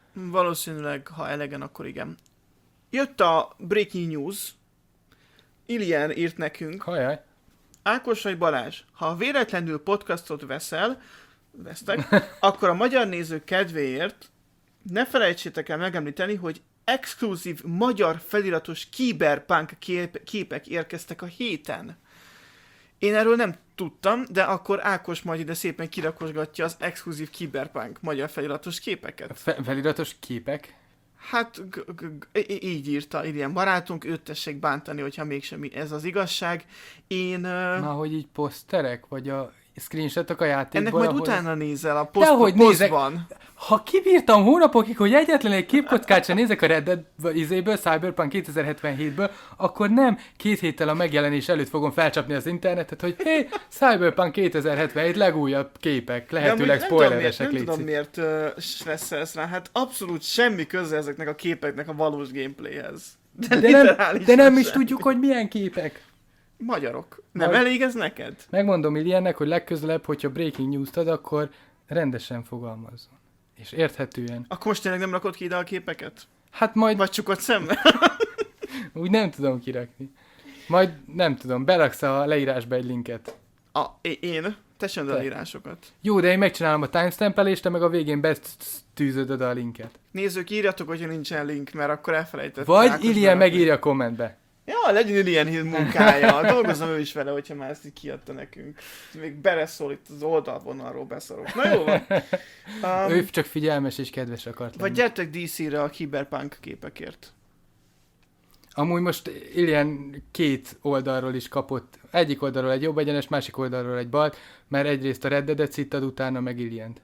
Valószínűleg, ha elegen, akkor igen. Jött a Breaking News. Ilian írt nekünk. Hajaj. Ákos vagy Balázs, ha véletlenül podcastot veszel, vesztek, akkor a magyar nézők kedvéért ne felejtsétek el megemlíteni, hogy exkluzív magyar feliratos Cyberpunk kép- képek érkeztek a héten. Én erről nem tudtam, de akkor Ákos majd ide szépen kirakosgatja az exkluzív Cyberpunk magyar feliratos képeket. Fe- feliratos képek? Hát g- g- g- így írta ilyen barátunk, őt tessék bántani, hogyha mégsem ez az igazság. Én... Uh... Na, hogy így poszterek, vagy a screenshotok a játékból? Ennek majd ahol... utána nézel a poszt- Dehogy posztban. Ha kibírtam hónapokig, hogy egyetlen egy képkockát sem nézek a Red Dead izéből, Cyberpunk kétezer-hetvenhétből, akkor nem két héttel a megjelenés előtt fogom felcsapni az internetet, hogy hé, Cyberpunk kétezer-hetvenhét legújabb képek, lehetőleg spoileresek, légy. Nem tudom, miért, nem tudom, miért uh, stresszelsz rá, hát abszolút semmi köze ezeknek a képeknek a valós gameplayhez. De, de, nem, de nem is semmi. Tudjuk, hogy milyen képek. Magyarok. Nem Majd elég ez neked? Megmondom Iliennek, hogy legközelebb, hogyha breaking news-t ad, akkor rendesen fogalmazzon. És érthetően. Akkor most tényleg nem rakod ki ide a képeket? Hát majd... Vagy csukod szembe? Úgy nem tudom kirakni. Majd nem tudom, beraksz a leírásba egy linket. A, én? Te sem a leírásokat. Jó, de én megcsinálom a timestampelést, te meg a végén betűzöd oda a linket. Nézzük, írjatok, hogyha nincsen link, mert akkor elfelejtett. Vagy Ilien megírja a kommentbe. Ja, legyen Ilien munkája. Dolgozom ő is vele, hogyha már ezt így kiadta nekünk. Még beleszól itt az oldalvonalról beszarok. Na jó van. Um, ő csak figyelmes és kedves akart lenni. Vagy gyertek dé cére a Cyberpunk képekért. Amúgy most Ilien két oldalról is kapott. Egyik oldalról egy jobb egyenes, másik oldalról egy balt, mert egyrészt a Red Dead-et szittad, utána meg Ilient.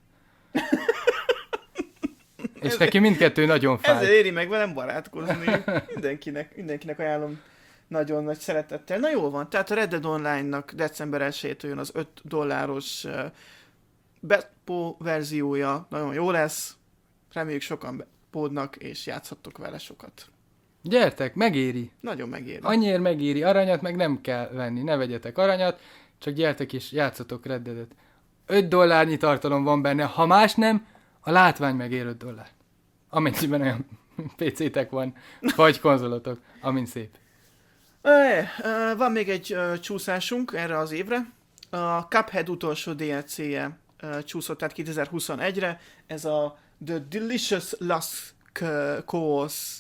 És ezért, neki mindkettő nagyon fáj. Ezért éri meg velem barátkozni. Mindenkinek, mindenkinek ajánlom nagyon nagy szeretettel. Na jól van, tehát a Red Dead Online-nak december elsejétől jön az öt dolláros uh, Beppo verziója. Nagyon jó lesz. Reméljük sokan bepódnak, és játszhattok vele sokat. Gyertek, megéri. Nagyon megéri. Annyiért megéri. Aranyat meg nem kell venni. Ne vegyetek aranyat, csak gyertek és játszatok Red Deadet. öt dollárnyi tartalom van benne. Ha más nem, a látvány megér öt dollár. Amennyiben olyan pé cétek van, vagy konzolotok, amint szép. Van még egy csúszásunk erre az évre. A Cuphead utolsó dé el cé-je csúszott át kétezer-huszonegyre. Ez a The Delicious Last Cause,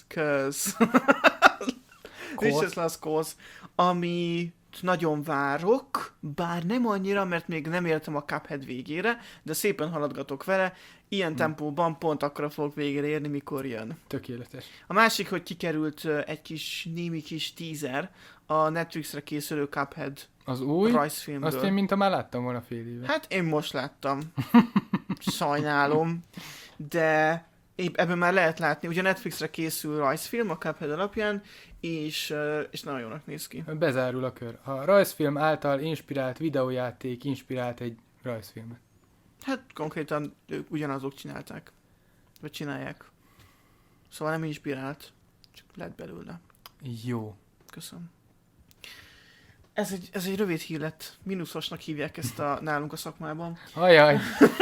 Delicious Last Cause, ami nagyon várok, bár nem annyira, mert még nem értem a Cuphead végére, de szépen haladgatok vele. Ilyen hmm. tempóban pont akkora fogok végére érni, mikor jön. Tökéletes. A másik, hogy kikerült egy kis, némi kis teaser a Netflixre készülő Cuphead az új? rajzfilmből. Azt én mintha már láttam volna fél éve. Hát én most láttam. Sajnálom. De ebből már lehet látni. Ugye Netflixre készül rajzfilm a Cuphead alapján, és, és nagyon jónak néz ki. Bezárul a kör. A rajzfilm által inspirált videójáték inspirált egy rajzfilmet. Hát konkrétan ők ugyanazok csinálták. Vagy csinálják. Szóval nem inspirált, csak lett belőle. Jó. Köszönöm. Ez egy, ez egy rövid hír lett. Mínuszosnak hívják ezt a, nálunk a szakmában. Ajaj.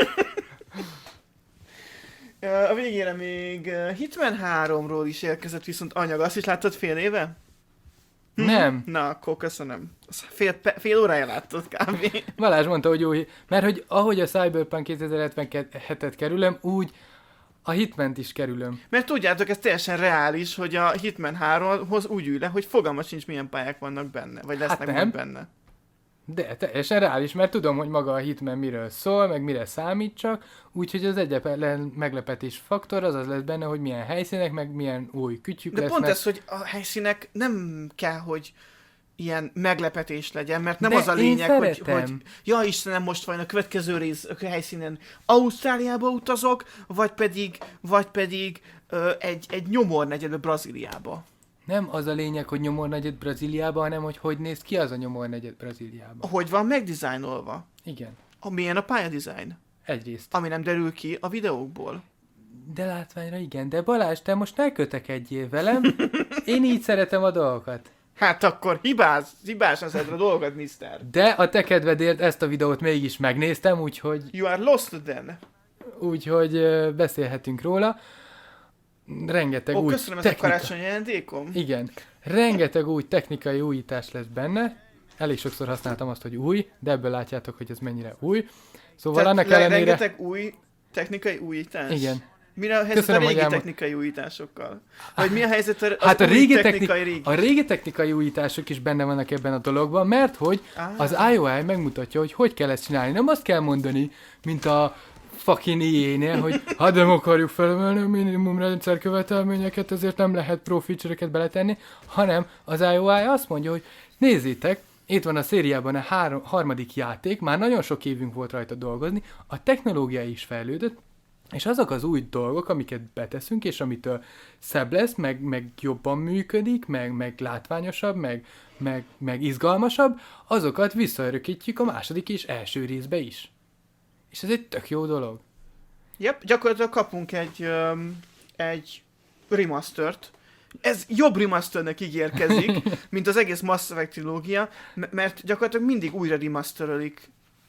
A végére még Hitman háromról is érkezett viszont anyag. Azt is láttad fél éve? Hm? Nem. Na, akkor köszönöm. Fél, fél órája láttad kb. Balázs mondta, hogy jó hír. Mert hogy ahogy a Cyberpunk kétezer-hetvenhetet kerülöm, úgy a Hitment is kerülöm. Mert tudjátok, ez teljesen reális, hogy a Hitman háromhoz úgy ül le, hogy fogalma sincs, milyen pályák vannak benne. Vagy lesznek hát benne. De teljesen reális, mert tudom, hogy maga a Hitman miről szól, meg mire számít csak, úgyhogy az egyetlen meglepetés faktor az az lesz benne, hogy milyen helyszínek, meg milyen új kütyük de lesznek. De pont ez, hogy a helyszínek nem kell, hogy ilyen meglepetés legyen, mert nem de az a lényeg, hogy, hogy ja Istenem, most van a következő rész a helyszínen Ausztráliába utazok, vagy pedig, vagy pedig ö, egy, egy nyomornegyedbe Brazíliába. Nem az a lényeg, hogy nyomornegyed Brazíliába, hanem hogy hogy néz ki az a nyomornegyed Brazíliába. Hogy van megdizájnolva. Igen. A, milyen a pályadizájn. Egyrészt. Ami nem derül ki a videókból. De látványra igen. De Balázs, te most ne kötekedjél velem. Én így szeretem a dolgokat. Hát akkor hibáz, hibásan szedve a dolgokat, mister. De a te kedvedért ezt a videót mégis megnéztem, úgyhogy... You are lost then. Úgyhogy beszélhetünk róla. rengeteg Ó, új köszönöm, ez technika... a karácsonyi ajándékom. Igen, rengeteg új technikai újítás lesz benne. Elég sokszor használtam azt, hogy új, de ebből látjátok, hogy ez mennyire új. Szóval Tehát annak le- ellenére... rengeteg új technikai újítás? Igen. Mi a helyzet Köszönöm, a hogy régi elmond- technikai újításokkal? Vagy mi a helyzet az Hát a új régi, technikai technik... régi? a régi technikai újítások is benne vannak ebben a dologban, mert hogy Ah. az i o i megmutatja, hogy hogy kell ezt csinálni. Nem azt kell mondani, mint a fucking i á-nél, hogy hát nem akarjuk felemelni a minimum rendszer követelményeket, ezért nem lehet pro feature-eket beletenni, hanem az i o i azt mondja, hogy nézzétek, itt van a szériában a három, harmadik játék, már nagyon sok évünk volt rajta dolgozni, a technológia is fejlődött, és azok az új dolgok, amiket beteszünk, és amitől szebb lesz, meg, meg jobban működik, meg, meg látványosabb, meg, meg, meg izgalmasabb, azokat visszaörökítjük a második és első részbe is. És ez egy tök jó dolog. Yep, gyakorlatilag kapunk egy, um, egy remastert. Ez jobb remasternek ígérkezik, mint az egész Mass Effect trilógia, m- mert gyakorlatilag mindig újra remasterölik.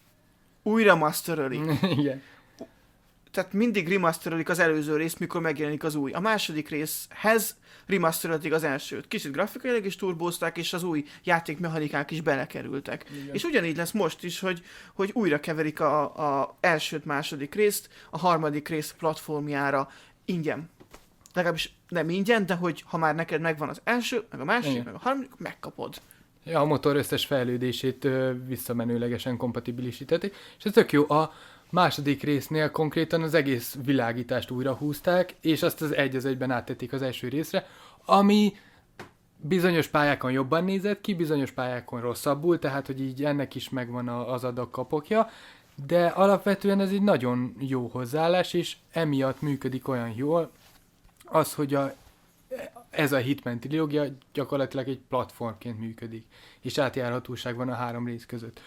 Újra masterölik. Igen. Tehát mindig remasterölik az előző részt, mikor megjelenik az új. A második részhez remasterölték az elsőt. Kicsit grafikailag is turbózták, és az új játékmechanikák is belekerültek. Igen. És ugyanígy lesz most is, hogy, hogy újra keverik a, a elsőt, második részt, a harmadik rész platformjára ingyen. Legalábbis nem ingyen, de hogy ha már neked megvan az első, meg a második, Igen. meg a harmadik, megkapod. Ja, a motor összes fejlődését ö, visszamenőlegesen kompatibilisítették, és ez tök jó. A második résznél konkrétan az egész világítást újra húzták, és azt az egy az egyben áttették az első részre, ami bizonyos pályákon jobban nézett ki, bizonyos pályákon rosszabbul, tehát hogy így ennek is megvan a, az adag kapokja, de alapvetően ez egy nagyon jó hozzáállás, és emiatt működik olyan jól az, hogy a, ez a Hitman trilógia gyakorlatilag egy platformként működik, és átjárhatóság van a három rész között.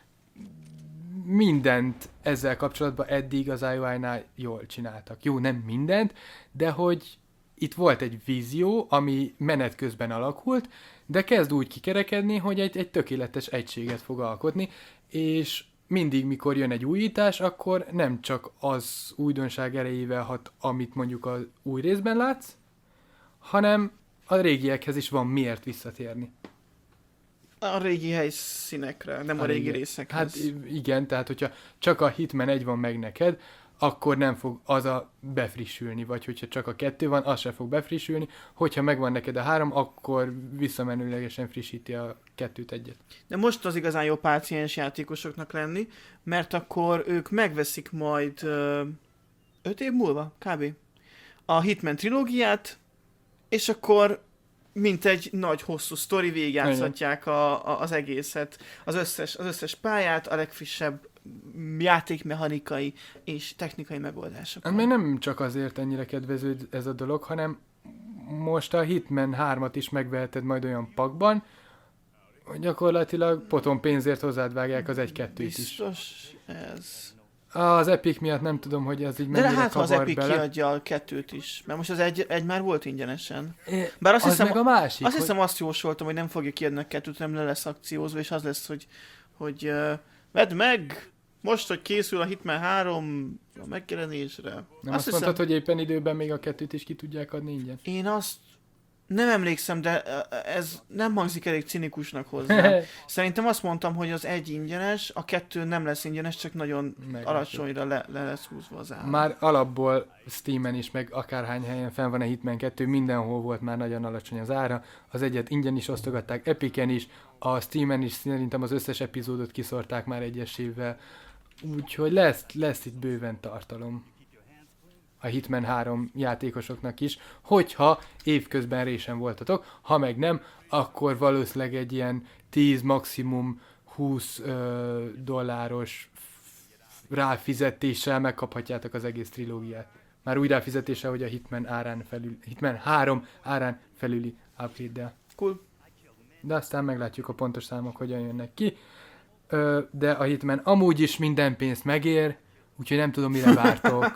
Mindent ezzel kapcsolatban eddig az i o i-nál jól csináltak. Jó, nem mindent, de hogy itt volt egy vízió, ami menet közben alakult, de kezd úgy kikerekedni, hogy egy, egy tökéletes egységet fog alkotni, és mindig, mikor jön egy újítás, akkor nem csak az újdonság erejével hat, amit mondjuk az új részben látsz, hanem a régiekhez is van miért visszatérni. A régi helyszínekre, nem a, a régi, régi részekhez. Hát igen, tehát hogyha csak a Hitman egy van meg neked, akkor nem fog az a befrissülni, vagy hogyha csak a kettő van, az se fog befrissülni. Hogyha megvan neked a három, akkor visszamenőlegesen frissíti a kettőt egyet. De most az igazán jó páciens játékosoknak lenni, mert akkor ők megveszik majd ö, öt év múlva, kb. A Hitman trilógiát, és akkor mint egy nagy, hosszú sztori végigjátszhatják a, a, az egészet, az összes, az összes pályát, a legfrissebb játékmechanikai és technikai megoldásokkal. Hát még nem csak azért ennyire kedvező ez a dolog, hanem most a Hitman hármat is megveheted majd olyan pakban, hogy gyakorlatilag potom pénzért hozzád vágják az egy-kettőt is. Biztos ez... Az Epic miatt nem tudom, hogy ez így De mennyire hát, ha az kavar Epic bele. kiadja a kettőt is, mert most az egy, egy már volt ingyenesen. É, Bár azt az hiszem, meg a másik, azt hogy... hiszem azt jósoltam, hogy nem fogja kiadni a kettőt, nem le lesz akciózva, és az lesz, hogy, hogy uh, vedd meg, most, hogy készül a Hitman három a megjelenésre. Nem azt azt hiszem, mondtad, hogy éppen időben még a kettőt is ki tudják adni ingyen? Én azt nem emlékszem, de uh, ez nem hangzik elég cinikusnak hozzá. Szerintem azt mondtam, hogy az egy ingyenes, a kettő nem lesz ingyenes, csak nagyon Meg alacsonyra le, le lesz húzva az ár. Már alapból Steamen is, meg akárhány helyen fenn van a Hitman kettő, mindenhol volt már nagyon alacsony az ára. Az egyet ingyen is osztogatták, Epicen is, a Steamen is szerintem az összes epizódot kiszorták már egyesével. Úgyhogy lesz, lesz itt bőven tartalom a Hitman három játékosoknak is, hogyha évközben résen voltatok, ha meg nem, akkor valószínűleg egy ilyen tíz, maximum húsz ö, dolláros ráfizetéssel megkaphatjátok az egész trilógiát. Már úgy ráfizetéssel, hogy a Hitman árán felül, Hitman három árán felüli upgrade-del. Cool. De aztán meglátjuk a pontos számok, hogyan jönnek ki. Ö, de a Hitman amúgy is minden pénzt megér, úgyhogy nem tudom, mire vártok.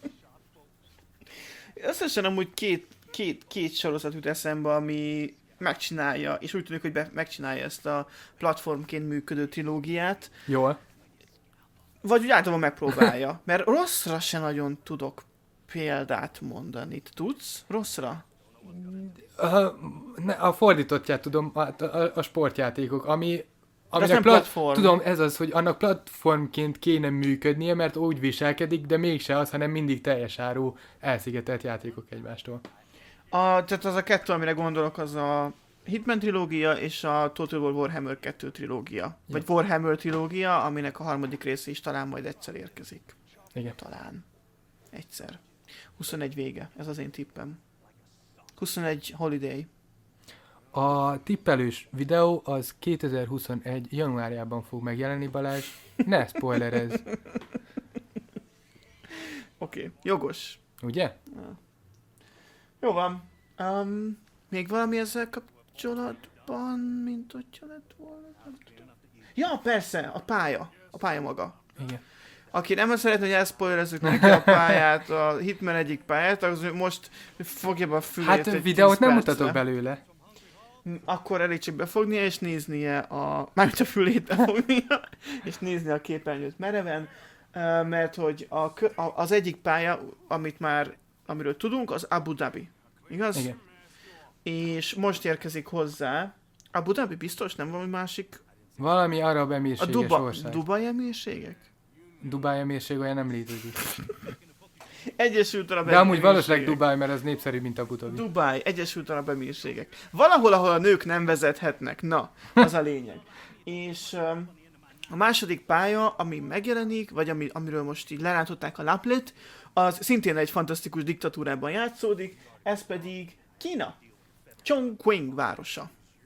Összesen amúgy két, két, két sorozat jut eszembe, ami megcsinálja, és úgy tűnik, hogy be, megcsinálja ezt a platformként működő trilógiát, Jól. vagy úgy általában megpróbálja, mert rosszra se nagyon tudok példát mondani. Tudsz rosszra? A, ne, a fordítottját tudom, a, a, a sportjátékok, ami... Ez nem plat- platform. Tudom, ez az, hogy annak platformként kéne működnie, mert úgy viselkedik, de mégse az, hanem mindig teljes áru elszigetelt játékok egymástól. A, tehát az a kettő, amire gondolok, az a Hitman trilógia és a Total War Warhammer kettő trilógia. Ja. Vagy Warhammer trilógia, aminek a harmadik része is talán majd egyszer érkezik. Igen. Talán. Egyszer. huszonegy vége, ez az én tippem. huszonegy holiday. A tippelős videó az kétezer-huszonegy januárjában fog megjelenni, Balázs. Ne spoilerezz. Oké, okay. Jogos. Ugye? Ja. Jó van. Um, még valami ezzel kapcsolatban, mint hogyha lett volna? Ja, persze, a pálya. A pálya maga. Igen. Aki nem szeretne, hogy elszpoilerezzük neki a pályát, a Hitman egyik pályát, az most fogja be a fülét. Hát videót nem mutatok belőle. Akkor elég csak befognia és néznie a... Mármint a fülét befognia, és nézni a képernyőt mereven, mert hogy a, az egyik pálya, amit már, amiről tudunk, az Abu Dhabi. Igaz? Igen. És most érkezik hozzá. Abu Dhabi biztos, nem valami másik? Valami arab A emírséges Duba, ország. Dubai emírségek? Dubáj emírség olyan nem létezik. Egyesült Arab De amúgy Emírségek. valószínűleg Dubáj, mert az népszerű, mint Abu Dhabi. Dubáj, Egyesült Arab Emírségek. Valahol, ahol a nők nem vezethetnek. Na, az a lényeg. És um, a második pálya, ami megjelenik, vagy ami, amiről most így lerátották a laplet, az szintén egy fantasztikus diktatúrában játszódik, ez pedig Kína. Chongqing városa.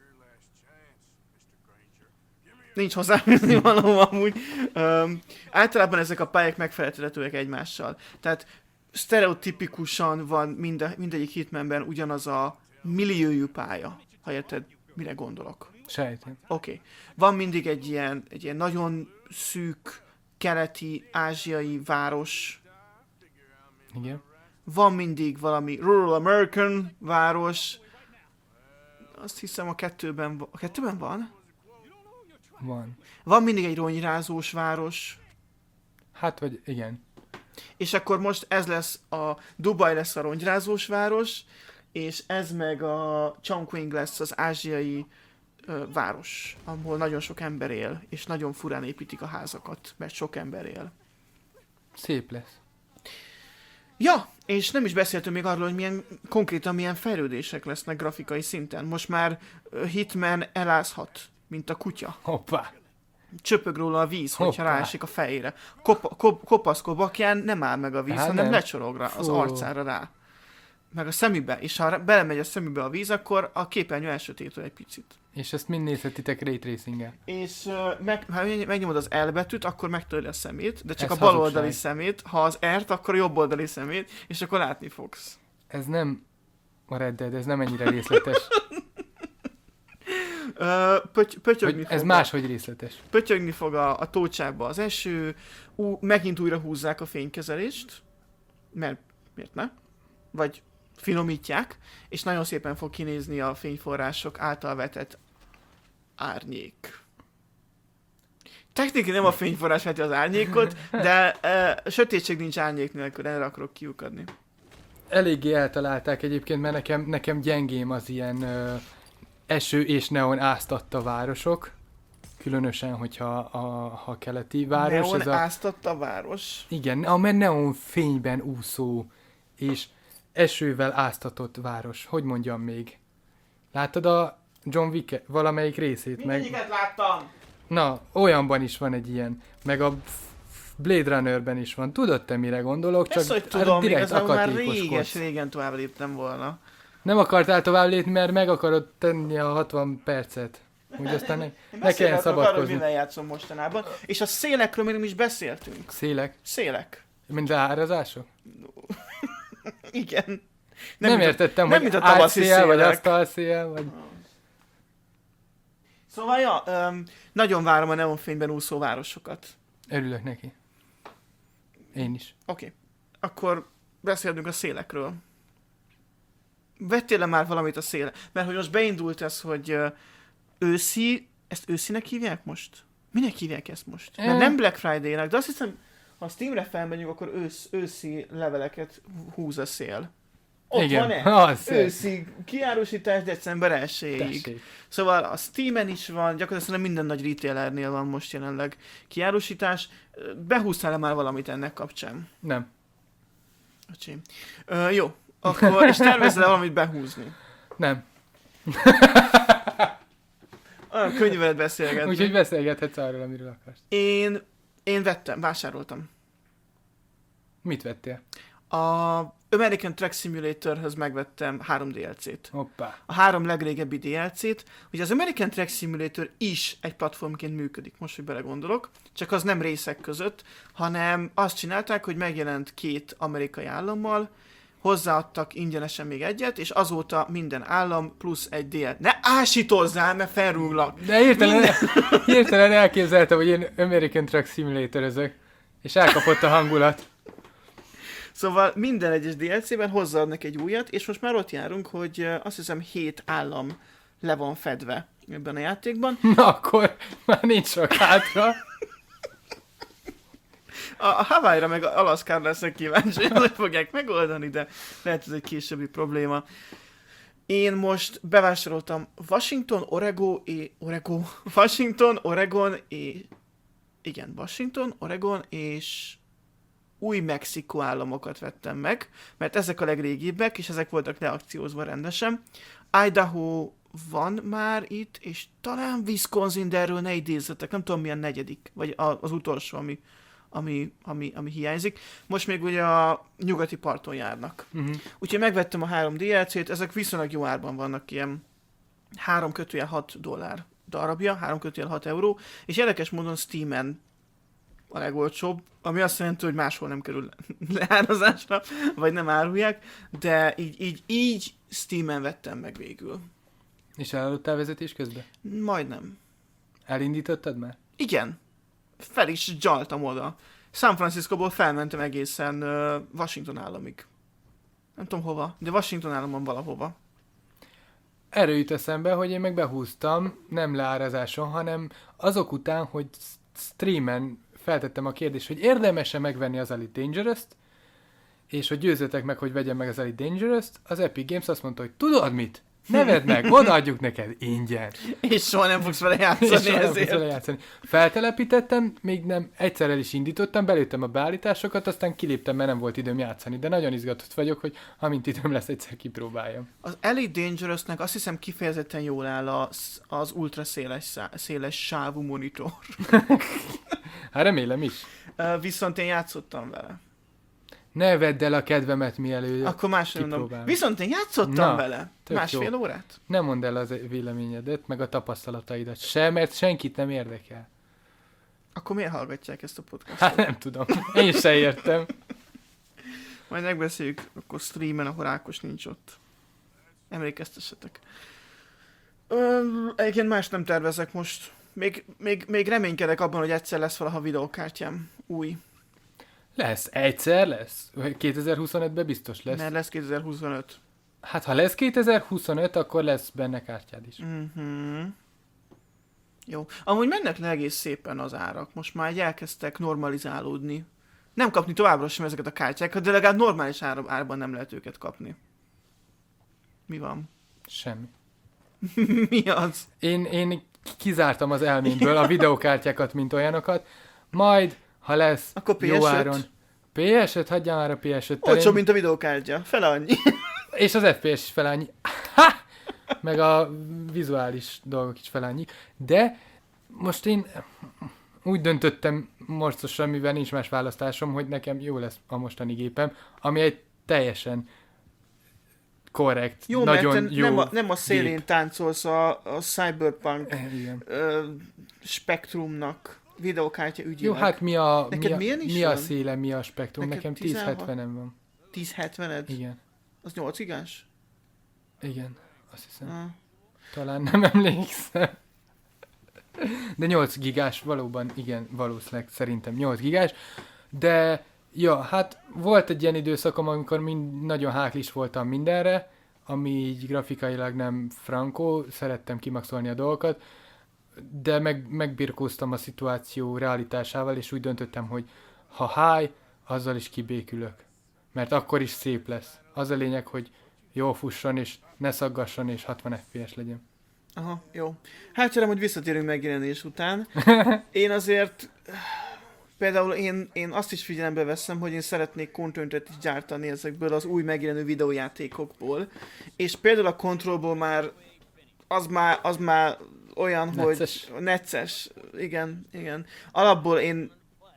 Nincs hozzáférni való amúgy. Um, általában ezek a pályák megfeleltethetőek egymással. Tehát sztereotipikusan van minde, mindegyik Hitmanben ugyanaz a milliójú pálya, ha érted, mire gondolok. Sejtem. Oké. Okay. Van mindig egy ilyen, egy ilyen nagyon szűk, keleti, ázsiai város. Igen. Van mindig valami rural American város. Azt hiszem a kettőben, a kettőben van? Van. Van mindig egy ronyrázós város. Hát, vagy igen. És akkor most ez lesz a Dubai lesz a rongyrázós város, és ez meg a Chongqing lesz az ázsiai ö, város, ahol nagyon sok ember él, és nagyon furán építik a házakat, mert sok ember él. Szép lesz. Ja, és nem is beszéltünk még arról, hogy milyen konkrétan milyen fejlődések lesznek grafikai szinten. Most már ö, Hitman elázhat, mint a kutya. Hoppá. Csöpög róla a víz, hogyha Hoppá. ráesik a fejére. Kop- kop- kopaszkó bakján nem áll meg a víz, Hát hanem nem. lecsorog rá az Fú. arcára rá. Meg a szemübe. És ha belemegy a szemübe a víz, akkor a képernyő elsötétül egy picit. És ezt mind nézhetitek Ray Tracing-el. És uh, meg, ha megnyomod az L betűt, akkor megtörli a szemét, de csak Ez a bal hazugság. oldali szemét. Ha az R-t, akkor a jobb oldali szemét, és akkor látni fogsz. Ez nem a Red Dead, ez nem ennyire részletes. Uh, pöty- pötyögni Hogy fog ez a- máshogy részletes. Pötyögni fog a, a tócsákba az eső, ú, megint újra húzzák a fénykezelést, mert miért ne? Vagy finomítják, és nagyon szépen fog kinézni a fényforrások által vetett árnyék. Technikai nem a fényforrás veti az árnyékot, de uh, sötétség nincs árnyék nélkül, erre akarok kiukadni. Eléggé eltalálták egyébként, mert nekem, nekem gyengém az ilyen ö, eső és neon áztatta városok. Különösen, hogyha a, a keleti város. Neon ez a, áztatta a város. igen, a neon fényben úszó és esővel áztatott város. Hogy mondjam még? Láttad a John Wick valamelyik részét? Meg... Mindegyiket láttam! Na, olyanban is van egy ilyen. Meg a Blade Runnerben is van. Tudod te mire gondolok? Ezt, hogy tudom, direkt igazából már akatékoskodsz. réges-régen tovább léptem volna. Nem akartál tovább lépni, mert meg akarod tenni a hatvan percet. Úgy aztán ne, Én ne kelljen beszélhetek arról, hogy szabadkozni. mivel játszom mostanában, és a szélekről még nem is beszéltünk. Szélek? Szélek. Mint árazások? Igen. Nem, nem mint a- értettem, nem hogy mint a tavaszi átszél, vagy szélek. asztalszél, vagy... Szóval, ja, um, nagyon várom a neonfényben úszó városokat. Örülök neki. Én is. Oké. Okay. Akkor beszélünk a szélekről. Vettél le már valamit a széle? Mert hogy most beindult ez, hogy uh, őszi... Ezt őszinek hívják most? Minek hívják ezt most? Mert Eh. nem Black Friday-nek, de azt hiszem, Ha a Steamre felmegyünk, akkor ősz, őszi leveleket húz a szél. Ott Igen, van-e? az Őszi kiárusítás december elsejéig. Tessék. Szóval a Steamen is van, gyakorlatilag minden nagy retailernél van most jelenleg kiárusítás. Behúztál-e már valamit ennek kapcsán? Nem. Öcsém. Ö, jó, akkor és tervezel valamit behúzni? Nem. Olyan könnyű veled beszélgetni. Úgyhogy beszélgethetsz arról, amiről akarsz. Én, én vettem, vásároltam. Mit vettél? A American Truck Simulatorhöz megvettem három dé el cét. Hoppá. A három legrégebbi dé el cét. Ugye az American Truck Simulator is egy platformként működik, most, hogy belegondolok. Csak az nem részek között, hanem azt csinálták, hogy megjelent két amerikai állammal, hozzáadtak ingyenesen még egyet, és azóta minden állam plusz egy dé el. Ne ásítozzál, mert felrúglak! De hirtelen, Minden... hirtelen elképzeltem, hogy én American Truck Simulator-özök, és elkapott a hangulat. Szóval minden egyes dé el cében hozzáadnak egy újat, és most már ott járunk, hogy uh, azt hiszem hét állam le van fedve ebben a játékban. Na akkor már nincs sok hátra. A, a Hawaii-ra meg Alaszkára leszek kíváncsi, hogy fogják megoldani, de lehet ez egy későbbi probléma. Én most bevásároltam Washington, Oregon, és Oregon, Washington, Oregon, és igen, Washington, Oregon, és Új-Mexikó államokat vettem meg, mert ezek a legrégibbek, és ezek voltak leakciózva rendesen. Idaho van már itt, és talán Wisconsin, de erről ne idézzetek, nem tudom mi a negyedik, vagy az utolsó, ami, ami, ami, ami hiányzik. Most még ugye a nyugati parton járnak. Uh-huh. Úgyhogy megvettem a három dé el cét, ezek viszonylag jó árban vannak, ilyen három kötőjel hat dollár darabja, három kötőjel hat euró, és érdekes módon Steamen a legolcsóbb, ami azt jelenti, hogy máshol nem kerül leárazásra, vagy nem árulják, de így, így, így Steamen vettem meg végül. És elaludtál vezetés közben? Majdnem. Elindítottad már? Igen. Fel is gyaltam oda. San Franciscóból felmentem egészen uh, Washington államig. Nem tudom hova, de Washington államon valahova. Erről jut eszembe, hogy én meg behúztam, nem leárazáson, hanem azok után, hogy streamen feltettem a kérdést, hogy érdemes-e megvenni az Elite Dangerous-t, és hogy győzzetek meg, hogy vegyem meg az Elite Dangerous-t, az Epic Games azt mondta, hogy tudod mit? Ne vedd meg, odaadjuk neked ingyen. És soha nem fogsz vele játszani és soha ezért. nem fogsz vele játszani. Feltelepítettem, még nem egyszer el is indítottam, belőttem a beállításokat, aztán kiléptem, mert nem volt időm játszani, de nagyon izgatott vagyok, hogy amint időm lesz, egyszer kipróbáljam. Az Elite Dangerous-nek azt hiszem kifejezetten jól áll az, az ultra széles, szá- széles sávú monitor. Hát remélem is. Uh, viszont én játszottam vele. Ne vedd el a kedvemet, mielőtt Akkor másfél mondom. kipróbálom. Viszont én játszottam Na, vele. tök Másfél jó. órát. Nem mondd el az véleményedet, meg a tapasztalataidat se, mert senkit nem érdekel. Akkor miért hallgatják ezt a podcastot? Hát nem tudom. Én se értem. Majd megbeszéljük akkor streamen, ahol Ákos nincs ott. Emlékeztessetek. Ö, egyébként más nem tervezek most. Még, még, még reménykedek abban, hogy egyszer lesz valaha videókártyám. Új. Lesz. Egyszer lesz. kétezer-huszonötben biztos lesz. Mert lesz kétezer-huszonöt. Hát ha lesz kétezer-huszonöt, akkor lesz benne kártyád is. Mhm. Jó. Amúgy mennek le egész szépen az árak. Most már így elkezdtek normalizálódni. Nem kapni továbbra sem ezeket a kártyákat, de legalább normális ár- árban nem lehet őket kapni. Mi van? Semmi. Mi az? Én, én kizártam az elmémből a videókártyákat, mint olyanokat. Majd, ha lesz Akkor pé es öt? jó áron. pé es öt, hagyjál már a pé es öt. Olcsó, mint a videókártya. Fele annyi. És az ef pé es is fel annyi. Ha! Meg a vizuális dolgok is fel annyi. De most én úgy döntöttem morcosan, mivel nincs más választásom, hogy nekem jó lesz a mostani gépem, ami egy teljesen korrekt, Jó, nagyon mert te jó nem a, nem a szélén gép. táncolsz a, a Cyberpunk Igen. ö, spektrumnak videókártya ügyének. Jó, hát mi a, mi Neked a, milyen is mi a van? széle, mi a spektrum? Neked Nekem tizenhat? tíz hetvenem van. tíz hetvened? Igen. Az nyolc gigás? Igen, azt hiszem. Ah. Talán nem emlékszem. De nyolc gigás, valóban, igen, valószínűleg szerintem nyolc gigás. De, ja, hát volt egy ilyen időszakom, amikor mind, nagyon háklis voltam mindenre, ami így grafikailag nem frankó, szerettem kimaxolni a dolgokat, de meg, megbirkóztam a szituáció realitásával, és úgy döntöttem, hogy ha high, azzal is kibékülök. Mert akkor is szép lesz. Az a lényeg, hogy jól fusson, és ne szaggasson, és hatvan ef pé es legyen. Aha, jó. Hát kérem, hogy visszatérünk megjelenés után. Én azért... Például én, én azt is figyelembe veszem, hogy én szeretnék contentet is gyártani ezekből az új megjelenő videójátékokból. És például a Controlból már az már, az már olyan, necces. hogy necces. Igen, igen. Alapból én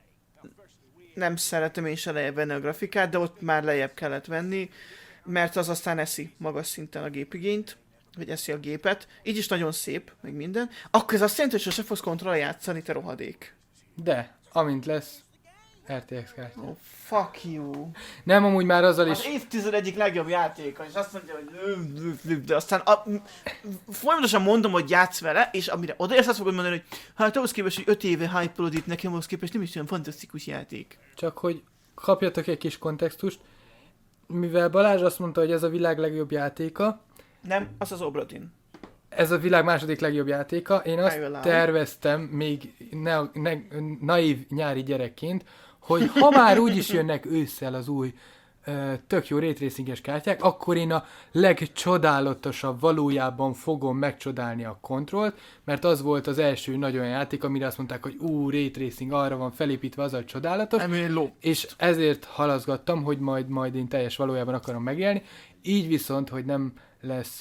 nem szeretem én se lejjebb venni a grafikát, de ott már lejjebb kellett venni, mert az aztán eszi magas szinten a gépigényt, vagy eszi a gépet. Így is nagyon szép, meg minden. Akkor ez azt jelenti, hogy sose fogsz kontroll játszani, te rohadék. De, amint lesz, er té eksz kártya. Oh, fuck you. Nem, amúgy már azzal is... Az évtized egyik legjobb játéka, és azt mondja, hogy de aztán a, folyamatosan mondom, hogy játsz vele, és amire odaérsz, azt fogod mondani, hogy hát ahhoz képest, hogy öt éve hype-olod itt nekem, ahhoz képest nem is olyan fantasztikus játék. Csak hogy kapjatok egy kis kontextust, mivel Balázs azt mondta, hogy ez a világ legjobb játéka. Nem, az az Obradin. Ez a világ második legjobb játéka. Én azt terveztem még ne, ne, naív nyári gyerekként, hogy ha már úgyis jönnek ősszel az új ö, tök jó raytracinges kártyák, akkor én a legcsodálatosabb valójában fogom megcsodálni a kontrollt, mert az volt az első nagyon játék, amire azt mondták, hogy ú, raytracing arra van felépítve, az a csodálatos, és ezért halaszgattam, hogy majd, majd én teljes valójában akarom megélni. Így viszont, hogy nem lesz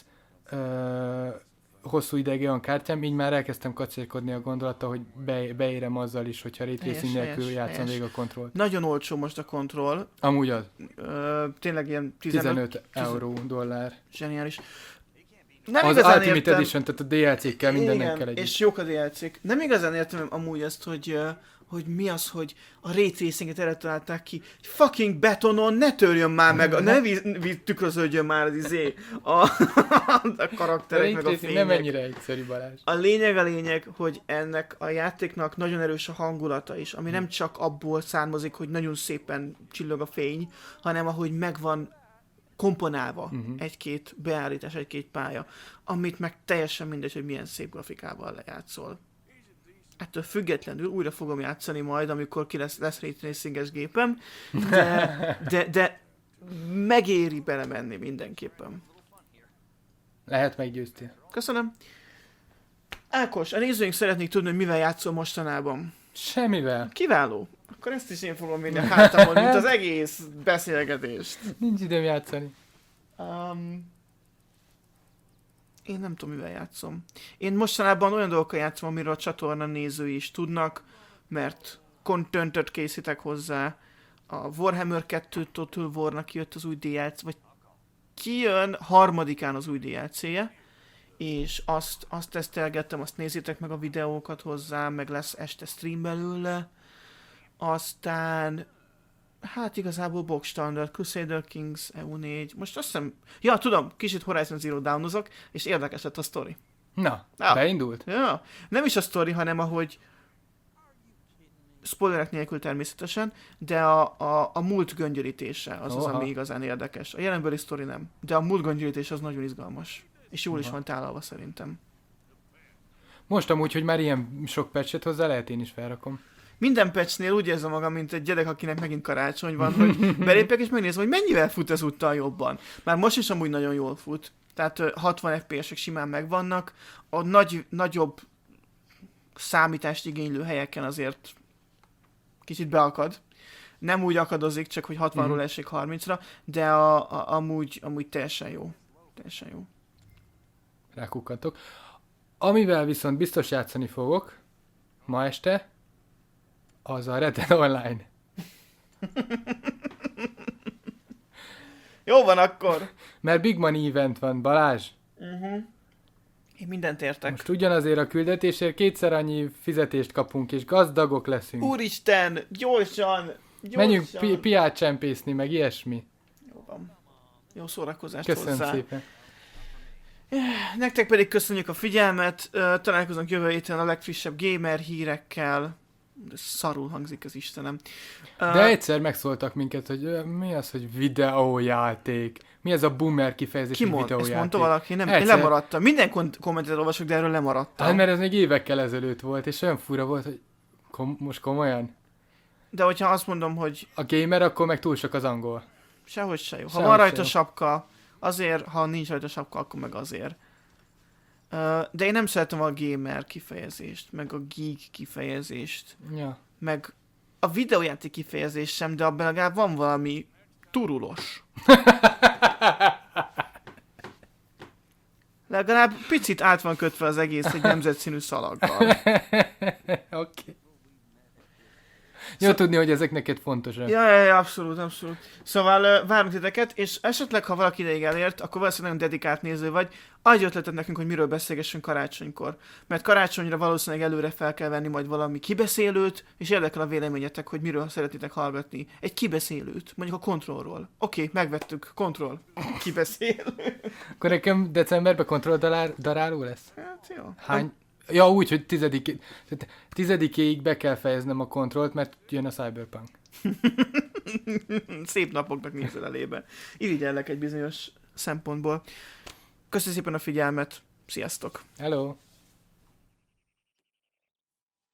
ö, hosszú ideig olyan kártyám, így már elkezdtem kacérkodni a gondolattal, hogy be, beérem azzal is, hogyha raytracing nélkül játszom végig a kontrollt. Nagyon olcsó most a kontroll. Amúgy az. Ö, tényleg ilyen tizenöt euró, dollár. Zseniális. Nem az Ultimate értem... Edition, tehát a dé el cé-kkel mindennek kell együtt. És jók a dé el cé-k. Nem igazán értem amúgy ezt, hogy, hogy mi az, hogy a raytracinget erre találták ki. Fucking betonon ne törjön már meg, ne vi, vi, tükröződjön már az izé, a, a karakterek, meg a fények. Nem ennyire egyszerű, Balázs. A lényeg a lényeg, hogy ennek a játéknak nagyon erős a hangulata is, ami nem csak abból származik, hogy nagyon szépen csillog a fény, hanem ahogy megvan komponálva uh-huh. egy-két beállítás, egy-két pálya, amit meg teljesen mindegy, hogy milyen szép grafikával lejátszol. Ettől függetlenül újra fogom játszani majd, amikor ki lesz, lesz raytracinges gépem, de, de, de megéri belemenni mindenképpen. Lehet meggyőztél. Köszönöm. Ákos, a nézőink szeretnék tudni, hogy mivel játszol mostanában. Semmivel. Kiváló. Akkor ezt is én fogom vinni a hátamon, mint az egész beszélgetést. Nincs időm játszani. Um, én nem tudom, mivel játszom. Én mostanában olyan dolgokkal játszom, amiről a csatorna nézői is tudnak, mert contentet készítek hozzá. A Warhammer kettő Total War-nak kijött az új dé el cé, vagy kijön harmadikán az új dé el cé-je, és azt, azt tesztelgettem, azt nézzétek meg a videókat hozzá, meg lesz este stream belőle. Aztán, hát igazából box standard, Crusader Kings, e u négy, most azt hiszem, ja tudom, kicsit Horizon Zero Dawn-ozok, és érdekes lett a sztori. Na, ja. beindult? Ja, nem is a sztori, hanem ahogy, spoilerek nélkül természetesen, de a, a, a múlt göngyörítése az Oha. az, ami igazán érdekes. A jelenbeli sztori nem, de a múlt göngyörítés az nagyon izgalmas, és jól Oha. is van tálalva szerintem. Most amúgy, hogy már ilyen sok patchet hozzá, lehet én is felrakom. Minden patchnél úgy érzem magam, mint egy gyerek, akinek megint karácsony van, hogy belépek és megnézem, hogy mennyivel fut ez úttal jobban. Már most is amúgy nagyon jól fut. Tehát hatvan ef pé esek simán megvannak. A nagy, nagyobb számítást igénylő helyeken azért kicsit beakad. Nem úgy akadozik, csak hogy hatvanról mm-hmm. esik harmincra, de a, a, amúgy, amúgy teljesen jó. Teljesen jó. Rákukkantok. Amivel viszont biztos játszani fogok ma este, az a Red Dead Online. Jó van akkor. Mert Big Money event van, Balázs. Uh-huh. Én mindent értek. Most ugyanazért a küldetésért kétszer annyi fizetést kapunk, és gazdagok leszünk. Úristen, gyorsan, gyorsan. Menjünk pi- piát csempészni, meg ilyesmi. Jó van. Jó szórakozást Köszönöm hozzá. szépen. Nektek pedig köszönjük a figyelmet. Találkozunk jövő héten a legfrissebb gamer hírekkel. De szarul hangzik az Istenem. De uh, egyszer megszóltak minket, hogy uh, mi az, hogy videójáték? Mi ez a boomer kifejezés, ki hogy mond, videójáték? Ezt mondta valaki? Nem, egyszer... én lemaradtam. Minden kon- kommentet olvasok, de erről lemaradtam. Hát mert ez még évekkel ezelőtt volt, és olyan fura volt, hogy kom- most komolyan? de hogyha azt mondom, hogy A gamer, akkor meg túl sok az angol. sehogy se jó. Ha Sehogy van se rajta jó. sapka, azért, ha nincs rajta sapka, akkor meg azért. Ö, de én nem szeretem a gamer kifejezést, meg a geek kifejezést, Ja. meg a videójáték kifejezést sem, de abban legalább van valami turulos. Legalább picit át van kötve az egész egy nemzetszínű szalaggal. Oké. Okay. Jó tudni, hogy ezek neked fontosak. Ja, ja, ja, abszolút, abszolút. Szóval uh, várunk titeket, és esetleg, ha valaki ideig elért, akkor valószínűleg nagyon dedikált néző vagy, adj ötletet nekünk, hogy miről beszélgessünk karácsonykor. Mert karácsonyra valószínűleg előre fel kell venni majd valami kibeszélőt, és érdekel a véleményetek, hogy miről szeretitek hallgatni. Egy kibeszélőt, mondjuk a kontrollról. Oké, okay, megvettük, kontroll. Kibeszélő. Akkor nekem decemberben kontroll darál, daráló lesz? Hát jó. Hány? Ja, úgy, hogy tizedik, tehát tizedikéig be kell fejeznem a kontrollt, mert jön a Cyberpunk. Szép napoknak nézel elébe. Irigyellek egy bizonyos szempontból. Köszönöm szépen a figyelmet. Sziasztok! Hello!